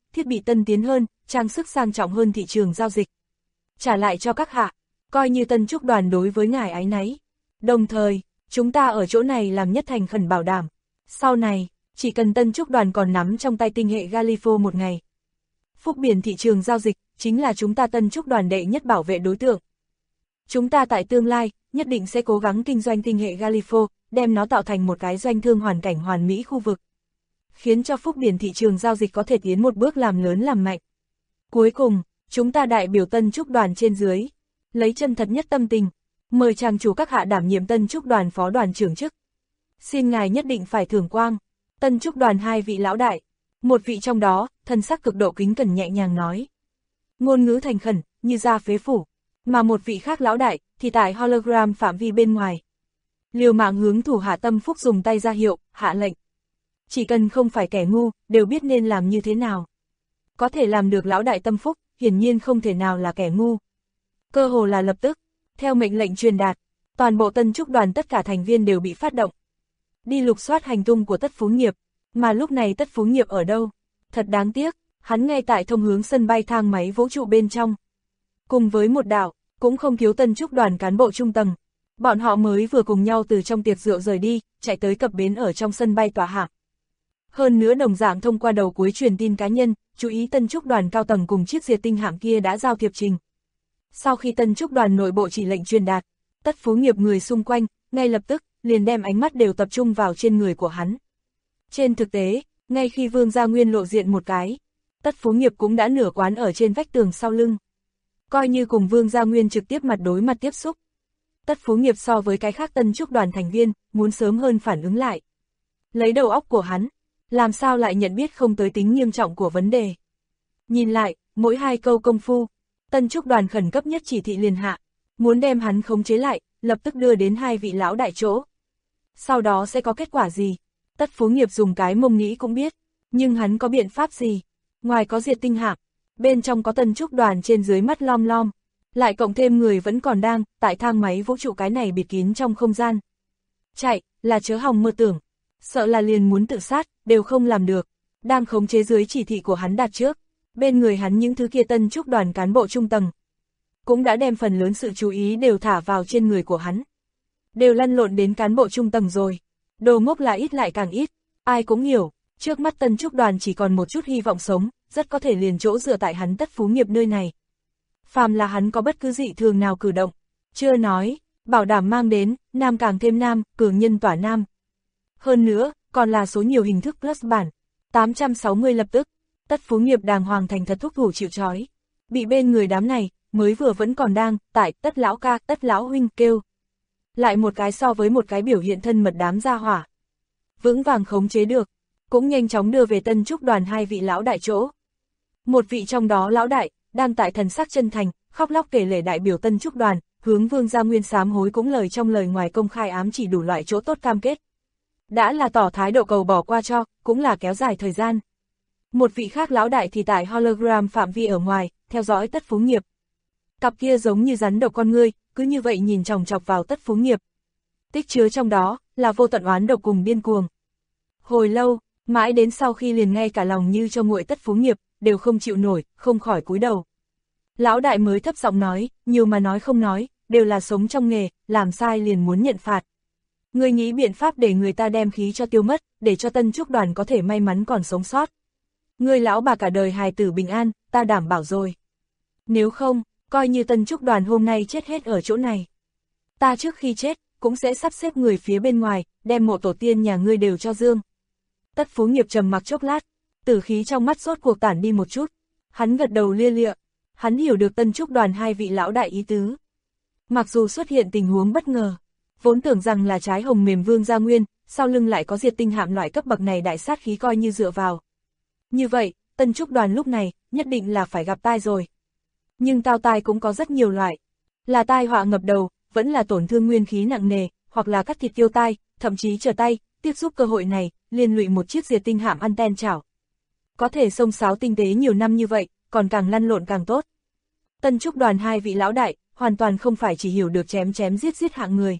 thiết bị tân tiến hơn, trang sức sang trọng hơn thị trường giao dịch. Trả lại cho các hạ, coi như Tân Trúc đoàn đối với ngài áy náy. Đồng thời, chúng ta ở chỗ này làm nhất thành khẩn bảo đảm. Sau này, chỉ cần Tân Trúc đoàn còn nắm trong tay tinh hệ Galifo một ngày. Phúc biển thị trường giao dịch, chính là chúng ta Tân Trúc đoàn đệ nhất bảo vệ đối tượng. Chúng ta tại tương lai, nhất định sẽ cố gắng kinh doanh tinh hệ Galifo, đem nó tạo thành một cái doanh thương hoàn cảnh hoàn mỹ khu vực. Khiến cho phúc biển thị trường giao dịch có thể tiến một bước làm lớn làm mạnh. Cuối cùng, chúng ta đại biểu Tân Trúc đoàn trên dưới, lấy chân thật nhất tâm tình, mời chàng chủ các hạ đảm nhiệm Tân Trúc đoàn phó đoàn trưởng chức. Xin ngài nhất định phải thưởng quang. Tân Trúc đoàn 2 vị lão đại, một vị trong đó, thân sắc cực độ kính cẩn nhẹ nhàng nói. Ngôn ngữ thành khẩn, như ra phế phủ, mà một vị khác lão đại, thì tại hologram phạm vi bên ngoài. Liều mạng hướng thủ hạ Tâm Phúc dùng tay ra hiệu, hạ lệnh. Chỉ cần không phải kẻ ngu, đều biết nên làm như thế nào. Có thể làm được lão đại Tâm Phúc, hiển nhiên không thể nào là kẻ ngu. Cơ hồ là lập tức, theo mệnh lệnh truyền đạt, toàn bộ Tân Trúc đoàn tất cả thành viên đều bị phát động. Đi lục soát hành tung của Tất Phú Nghiệp, mà lúc này Tất Phú Nghiệp ở đâu? Thật đáng tiếc, hắn ngay tại thông hướng sân bay thang máy vũ trụ bên trong. Cùng với một đảo, cũng không thiếu Tân Trúc đoàn cán bộ trung tầng. Bọn họ mới vừa cùng nhau từ trong tiệc rượu rời đi, chạy tới cập bến ở trong sân bay tòa hạng. Hơn nữa đồng dạng thông qua đầu cuối truyền tin cá nhân, chú ý Tân Trúc đoàn cao tầng cùng chiếc diệt tinh hạm kia đã giao thiệp trình. Sau khi Tân Trúc đoàn nội bộ chỉ lệnh truyền đạt, Tất Phú Nghiệp người xung quanh, ngay lập tức, liền đem ánh mắt đều tập trung vào trên người của hắn. Trên thực tế, ngay khi Vương Gia Nguyên lộ diện một cái, Tất Phú Nghiệp cũng đã nửa quán ở trên vách tường sau lưng. Coi như cùng Vương Gia Nguyên trực tiếp mặt đối mặt tiếp xúc. Tất Phú Nghiệp so với cái khác Tân Trúc đoàn thành viên, muốn sớm hơn phản ứng lại. Lấy đầu óc của hắn, làm sao lại nhận biết không tới tính nghiêm trọng của vấn đề. Nhìn lại, mỗi 2 câu công phu, Tân Trúc đoàn khẩn cấp nhất chỉ thị liền hạ, muốn đem hắn khống chế lại, lập tức đưa đến 2 vị lão đại chỗ. Sau đó sẽ có kết quả gì? Tất Phú Nghiệp dùng cái mông nghĩ cũng biết, nhưng hắn có biện pháp gì? Ngoài có diệt tinh hạm, bên trong có Tân Trúc đoàn trên dưới mắt lom lom, lại cộng thêm người vẫn còn đang tại thang máy vũ trụ cái này bịt kín trong không gian. Chạy, là chớ hòng mơ tưởng, sợ là liền muốn tự sát, đều không làm được. Đang khống chế dưới chỉ thị của hắn đạt trước, bên người hắn những thứ kia Tân Trúc đoàn cán bộ trung tầng, cũng đã đem phần lớn sự chú ý đều thả vào trên người của hắn. Đều lăn lộn đến cán bộ trung tầng rồi. Đồ ngốc là ít lại càng ít, ai cũng hiểu, trước mắt Tân Trúc đoàn chỉ còn một chút hy vọng sống, rất có thể liền chỗ dựa tại hắn Tất Phú Nghiệp nơi này. Phàm là hắn có bất cứ dị thường nào cử động, chưa nói, bảo đảm mang đến, nam càng thêm nam, cường nhân tỏa nam. Hơn nữa, còn là số nhiều hình thức plus bản, 860 lập tức, Tất Phú Nghiệp đàng hoàng thành thật thúc thủ chịu trói. Bị bên người đám này, mới vừa vẫn còn đang, tại Tất lão ca, Tất lão huynh kêu. Lại một cái so với một cái biểu hiện thân mật đám gia hỏa. Vững vàng khống chế được, cũng nhanh chóng đưa về Tân Trúc đoàn 2 vị lão đại chỗ. Một vị trong đó lão đại, đang tại thần sắc chân thành, khóc lóc kể lể đại biểu Tân Trúc đoàn, hướng Vương Gia Nguyên sám hối cũng lời trong lời ngoài công khai ám chỉ đủ loại chỗ tốt cam kết. Đã là tỏ thái độ cầu bỏ qua cho, cũng là kéo dài thời gian. Một vị khác lão đại thì tại hologram phạm vi ở ngoài, theo dõi Tất Phú Nghiệp. Cặp kia giống như rắn độc con ngươi, cứ như vậy nhìn chòng chọc vào Tất Phú Nghiệp. Tích chứa trong đó, là vô tận oán độc cùng điên cuồng. Hồi lâu, mãi đến sau khi liền ngay cả lòng như cho nguội Tất Phú Nghiệp, đều không chịu nổi, không khỏi cúi đầu. Lão đại mới thấp giọng nói, nhiều mà nói không nói, đều là sống trong nghề, làm sai liền muốn nhận phạt. Ngươi nghĩ biện pháp để người ta đem khí cho tiêu mất, để cho Tân Trúc đoàn có thể may mắn còn sống sót. Ngươi lão bà cả đời hài tử bình an, ta đảm bảo rồi. Nếu không, coi như Tân Trúc đoàn hôm nay chết hết ở chỗ này. Ta trước khi chết, cũng sẽ sắp xếp người phía bên ngoài, đem mộ tổ tiên nhà ngươi đều cho dương. Tất Phú Nghiệp trầm mặc chốc lát, tử khí trong mắt rốt cuộc tản đi một chút. Hắn gật đầu lia lịa, hắn hiểu được Tân Trúc đoàn 2 vị lão đại ý tứ. Mặc dù xuất hiện tình huống bất ngờ, vốn tưởng rằng là trái hồng mềm Vương Gia Nguyên, sau lưng lại có diệt tinh hạm loại cấp bậc này đại sát khí coi như dựa vào. Như vậy, Tân Trúc đoàn lúc này, nhất định là phải gặp tai rồi. Nhưng tao tai cũng có rất nhiều loại. Là tai họa ngập đầu, vẫn là tổn thương nguyên khí nặng nề, hoặc là cắt thịt tiêu tai, thậm chí trở tay, tiếp giúp cơ hội này, liên lụy một chiếc diệt tinh hạm anten chảo. Có thể xông xáo tinh tế nhiều năm như vậy, còn càng lăn lộn càng tốt. Tân Trúc đoàn 2 vị lão đại, hoàn toàn không phải chỉ hiểu được chém chém giết giết hạng người.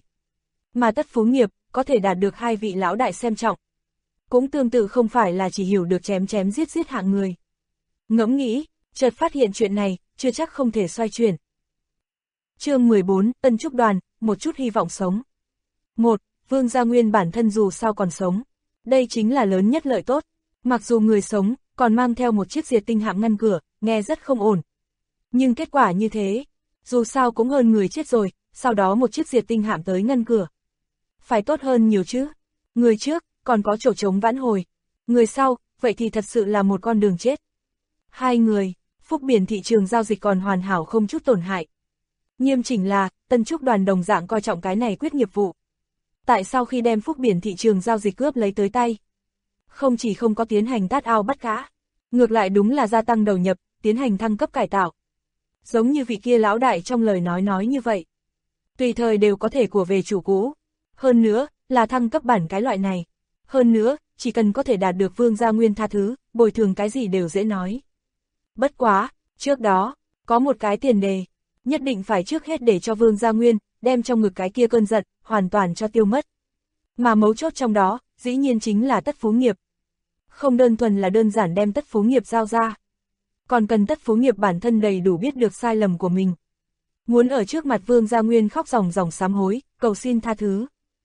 Mà Tất Phú Nghiệp, có thể đạt được 2 vị lão đại xem trọng. Cũng tương tự không phải là chỉ hiểu được chém chém giết giết hạng người. Ngẫm nghĩ, chợt phát hiện chuyện này, chưa chắc không thể xoay chuyển. Chương 14, Tân Trúc Đoàn, một chút hy vọng sống. 1. Vương Gia Nguyên bản thân dù sao còn sống. Đây chính là lớn nhất lợi tốt. Mặc dù người sống, còn mang theo một chiếc diệt tinh hạm ngăn cửa, nghe rất không ổn. Nhưng kết quả như thế, dù sao cũng hơn người chết rồi, sau đó một chiếc diệt tinh hạm tới ngăn cửa. Phải tốt hơn nhiều chứ. Người trước, còn có chỗ trống vãn hồi. Người sau, vậy thì thật sự là một con đường chết. Hai người, Phúc Biển thị trường giao dịch còn hoàn hảo không chút tổn hại. Nghiêm chỉnh là, Tân Trúc Đoàn đồng dạng coi trọng cái này quyết nghiệp vụ. Tại sao khi đem Phúc Biển thị trường giao dịch cướp lấy tới tay, không chỉ không có tiến hành tát ao bắt cá, ngược lại đúng là gia tăng đầu nhập, tiến hành thăng cấp cải tạo. Giống như vị kia lão đại trong lời nói như vậy. Tùy thời đều có thể của về chủ cũ. Hơn nữa, là thăng cấp bản cái loại này. Hơn nữa, chỉ cần có thể đạt được Vương Gia Nguyên tha thứ, bồi thường cái gì đều dễ nói. Bất quá, trước đó, có một cái tiền đề, nhất định phải trước hết để cho Vương Gia Nguyên, đem trong ngực cái kia cơn giận, hoàn toàn cho tiêu mất. Mà mấu chốt trong đó, dĩ nhiên chính là Tất Phú Nghiệp. Không đơn thuần là đơn giản đem Tất Phú Nghiệp giao ra. Còn cần Tất Phú Nghiệp bản thân đầy đủ biết được sai lầm của mình. Muốn ở trước mặt Vương Gia Nguyên khóc ròng ròng sám hối, cầu xin tha thứ.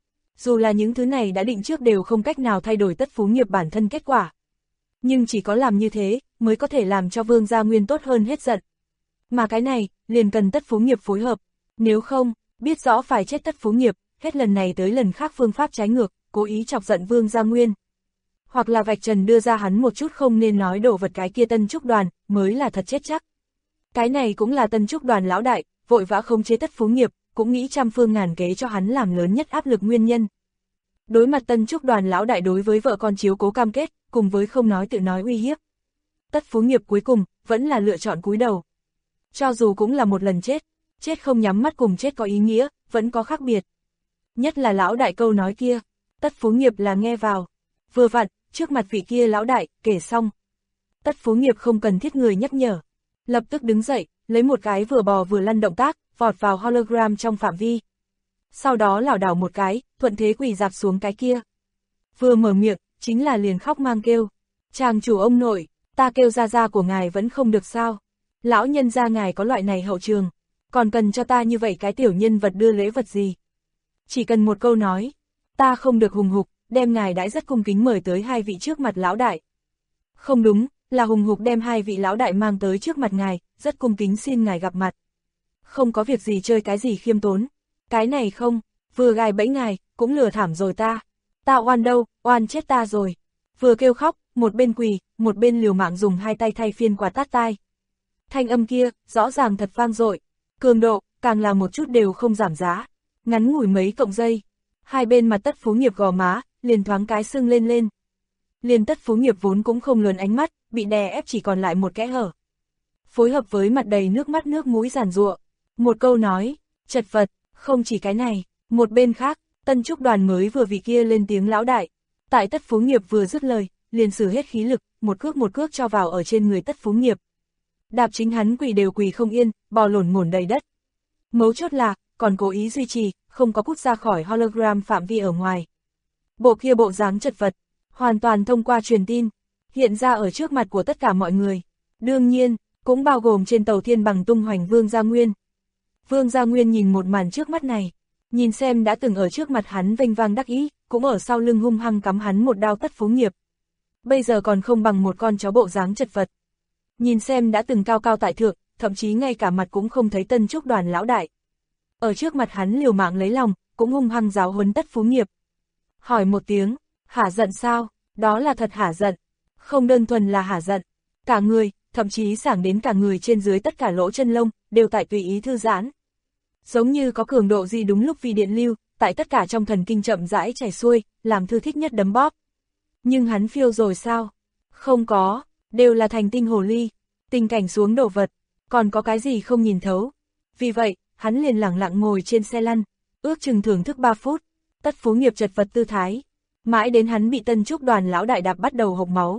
Dù là những thứ này đã định trước đều không cách nào thay đổi Tất Phú Nghiệp bản thân kết quả. Nhưng chỉ có làm như thế, mới có thể làm cho Vương Gia Nguyên tốt hơn hết giận. Mà cái này, liền cần Tất Phú Nghiệp phối hợp. Nếu không, biết rõ phải chết Tất Phú Nghiệp, hết lần này tới lần khác phương pháp trái ngược, cố ý chọc giận Vương Gia Nguyên. Hoặc là vạch trần đưa ra hắn một chút không nên nói đổ vật cái kia Tân Trúc Đoàn, mới là thật chết chắc. Cái này cũng là Tân Trúc Đoàn lão đại, vội vã khống chế Tất Phú Nghiệp, cũng nghĩ trăm phương ngàn kế cho hắn làm lớn nhất áp lực nguyên nhân. Đối mặt Tân Trúc Đoàn lão đại đối với vợ con chiếu cố cam kết, cùng với không nói tự nói uy hiếp. Tất Phú Nghiệp cuối cùng, vẫn là lựa chọn cúi đầu. Cho dù cũng là một lần chết, chết không nhắm mắt cùng chết có ý nghĩa, vẫn có khác biệt. Nhất là lão đại câu nói kia, Tất Phú Nghiệp là nghe vào. Vừa vặn, trước mặt vị kia lão đại, kể xong. Tất Phú Nghiệp không cần thiết người nhắc nhở. Lập tức đứng dậy, lấy một cái vừa bò vừa lăn động tác, vọt vào hologram trong phạm vi. Sau đó lảo đảo một cái, thuận thế quỳ dạp xuống cái kia. Vừa mở miệng, chính là liền khóc mang kêu. Chàng chủ ông nội, ta kêu ra của ngài vẫn không được sao. Lão nhân gia ngài có loại này hậu trường, còn cần cho ta như vậy cái tiểu nhân vật đưa lễ vật gì. Chỉ cần một câu nói, ta không được hùng hục, đem ngài đãi rất cung kính mời tới hai vị trước mặt lão đại. Không đúng, là hùng hục đem hai vị lão đại mang tới trước mặt ngài, rất cung kính xin ngài gặp mặt. Không có việc gì chơi cái gì khiêm tốn. Cái này không, vừa gài bẫy ngài, cũng lừa thảm rồi ta. Ta oan đâu, oan chết ta rồi. Vừa kêu khóc, một bên quỳ, một bên liều mạng dùng hai tay thay phiên quạt tát tai. Thanh âm kia, rõ ràng thật vang dội, cường độ, càng là một chút đều không giảm giá. Ngắn ngủi mấy cộng giây, hai bên mặt Tất Phú Nghiệp gò má, liền thoáng cái sưng lên. Liền Tất Phú Nghiệp vốn cũng không lớn ánh mắt, bị đè ép chỉ còn lại một kẽ hở. Phối hợp với mặt đầy nước mắt nước mũi giàn giụa, một câu nói, chật vật, không chỉ cái này, một bên khác, Tân Trúc Đoàn mới vừa vị kia lên tiếng lão đại. Tại Tất Phú Nghiệp vừa dứt lời, liền sử hết khí lực, một cước cho vào ở trên người Tất Phú Nghiệp. Đạp chính hắn quỳ đều quỳ không yên, bò lổn ngổn đầy đất. Mấu chốt là, còn cố ý duy trì, không có cút ra khỏi hologram phạm vi ở ngoài. Bộ kia bộ dáng chật vật, hoàn toàn thông qua truyền tin, hiện ra ở trước mặt của tất cả mọi người. Đương nhiên, cũng bao gồm trên tàu thiên bằng tung hoành Vương Gia Nguyên. Vương Gia Nguyên nhìn một màn trước mắt này, nhìn xem đã từng ở trước mặt hắn vênh vang đắc ý, cũng ở sau lưng hung hăng cắm hắn một đao Tất Phú Nghiệp. Bây giờ còn không bằng một con chó bộ dáng chật vật. Nhìn xem đã từng cao cao tại thượng, thậm chí ngay cả mặt cũng không thấy Tân Trúc Đoàn lão đại. Ở trước mặt hắn liều mạng lấy lòng, cũng hung hăng giáo huấn Tất Phú Nghiệp. Hỏi một tiếng, hả giận sao? Đó là thật hả giận. Không đơn thuần là hả giận. Cả người, thậm chí sảng đến cả người trên dưới tất cả lỗ chân lông, đều tại tùy ý thư giãn. Giống như có cường độ gì đúng lúc vì điện lưu, tại tất cả trong thần kinh chậm rãi chảy xuôi, làm thư thích nhất đấm bóp. Nhưng hắn phiêu rồi sao? Không có, đều là thành tinh hồ ly, tình cảnh xuống đổ vật, còn có cái gì không nhìn thấu. Vì vậy, hắn liền lẳng lặng ngồi trên xe lăn, ước chừng thưởng thức 3 phút, Tất Phú Nghiệp chật vật tư thái. Mãi đến hắn bị Tân Trúc Đoàn lão đại đạp bắt đầu hộc máu.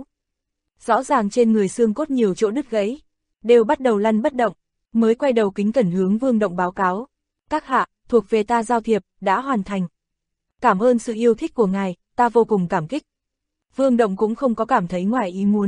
Rõ ràng trên người xương cốt nhiều chỗ đứt gãy, đều bắt đầu lăn bất động, mới quay đầu kính cẩn hướng Vương Động báo cáo. Các hạ, thuộc về ta giao thiệp, đã hoàn thành. Cảm ơn sự yêu thích của ngài, ta vô cùng cảm kích. Vương Động cũng không có cảm thấy ngoài ý muốn.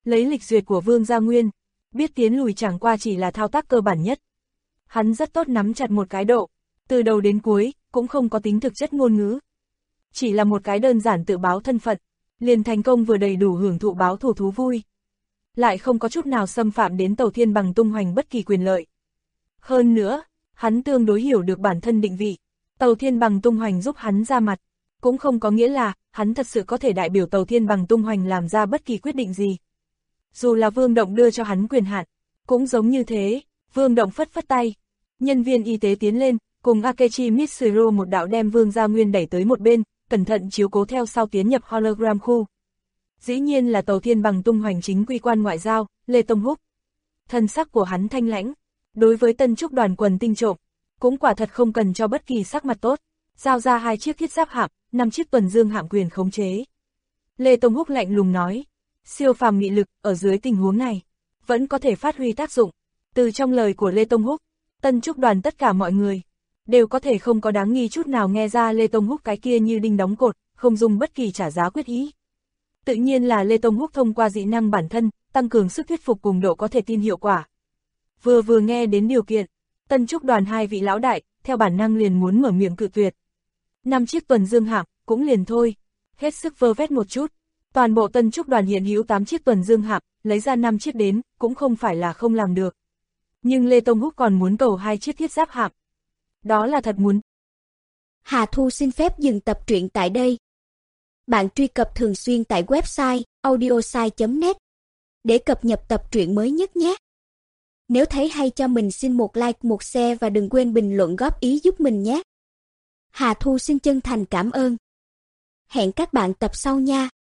Lấy lịch duyệt của Vương Gia Nguyên, biết tiến lùi chẳng qua chỉ là thao tác cơ bản nhất. Hắn rất tốt nắm chặt một cái độ, từ đầu đến cuối, cũng không có tính thực chất ngôn ngữ. Chỉ là một cái đơn giản tự báo thân phận, liền thành công vừa đầy đủ hưởng thụ báo thù thú vui. Lại không có chút nào xâm phạm đến Tàu Thiên Bằng tung hoành bất kỳ quyền lợi. Hơn nữa, hắn tương đối hiểu được bản thân định vị. Tàu Thiên Bằng tung hoành giúp hắn ra mặt, cũng không có nghĩa là hắn thật sự có thể đại biểu Tàu Thiên Bằng tung hoành làm ra bất kỳ quyết định gì. Dù là Vương Động đưa cho hắn quyền hạn, cũng giống như thế. Vương Động phất phất tay, nhân viên y tế tiến lên, cùng Akechi Mitsuru một đạo đem Vương Gia Nguyên đẩy tới một bên, cẩn thận chiếu cố theo sau tiến nhập hologram khu. Dĩ nhiên là Tàu Thiên Bằng tung hoành chính quy quan ngoại giao, Lê Tông Húc. Thân sắc của hắn thanh lãnh, đối với Tân Trúc đoàn quần tinh trộm, cũng quả thật không cần cho bất kỳ sắc mặt tốt, giao ra 2 chiếc thiết giáp hạm, 5 chiếc tuần dương hạm quyền khống chế. Lê Tông Húc lạnh lùng nói, siêu phàm nghị lực ở dưới tình huống này, vẫn có thể phát huy tác dụng. Từ trong lời của Lê Tông Húc, Tân Trúc đoàn tất cả mọi người đều có thể không có đáng nghi chút nào nghe ra Lê Tông Húc cái kia như đinh đóng cột, không dùng bất kỳ trả giá quyết ý. Tự nhiên là Lê Tông Húc thông qua dị năng bản thân, tăng cường sức thuyết phục cùng độ có thể tin hiệu quả. Vừa nghe đến điều kiện, Tân Trúc đoàn 2 vị lão đại, theo bản năng liền muốn mở miệng cự tuyệt. 5 chiếc tuần dương hạm, cũng liền thôi, hết sức vơ vét một chút. Toàn bộ Tân Trúc đoàn hiện hữu 8 chiếc tuần dương hạm, lấy ra 5 chiếc đến, cũng không phải là không làm được. Nhưng Lê Tông Húc còn muốn cầu 2 chiếc thiết giáp hạm. Đó là thật muốn. Hà Thu xin phép dừng tập truyện tại đây. Bạn truy cập thường xuyên tại website audiosai.net để cập nhật tập truyện mới nhất nhé. Nếu thấy hay cho mình xin một like, một share và đừng quên bình luận góp ý giúp mình nhé. Hà Thu xin chân thành cảm ơn. Hẹn các bạn tập sau nha.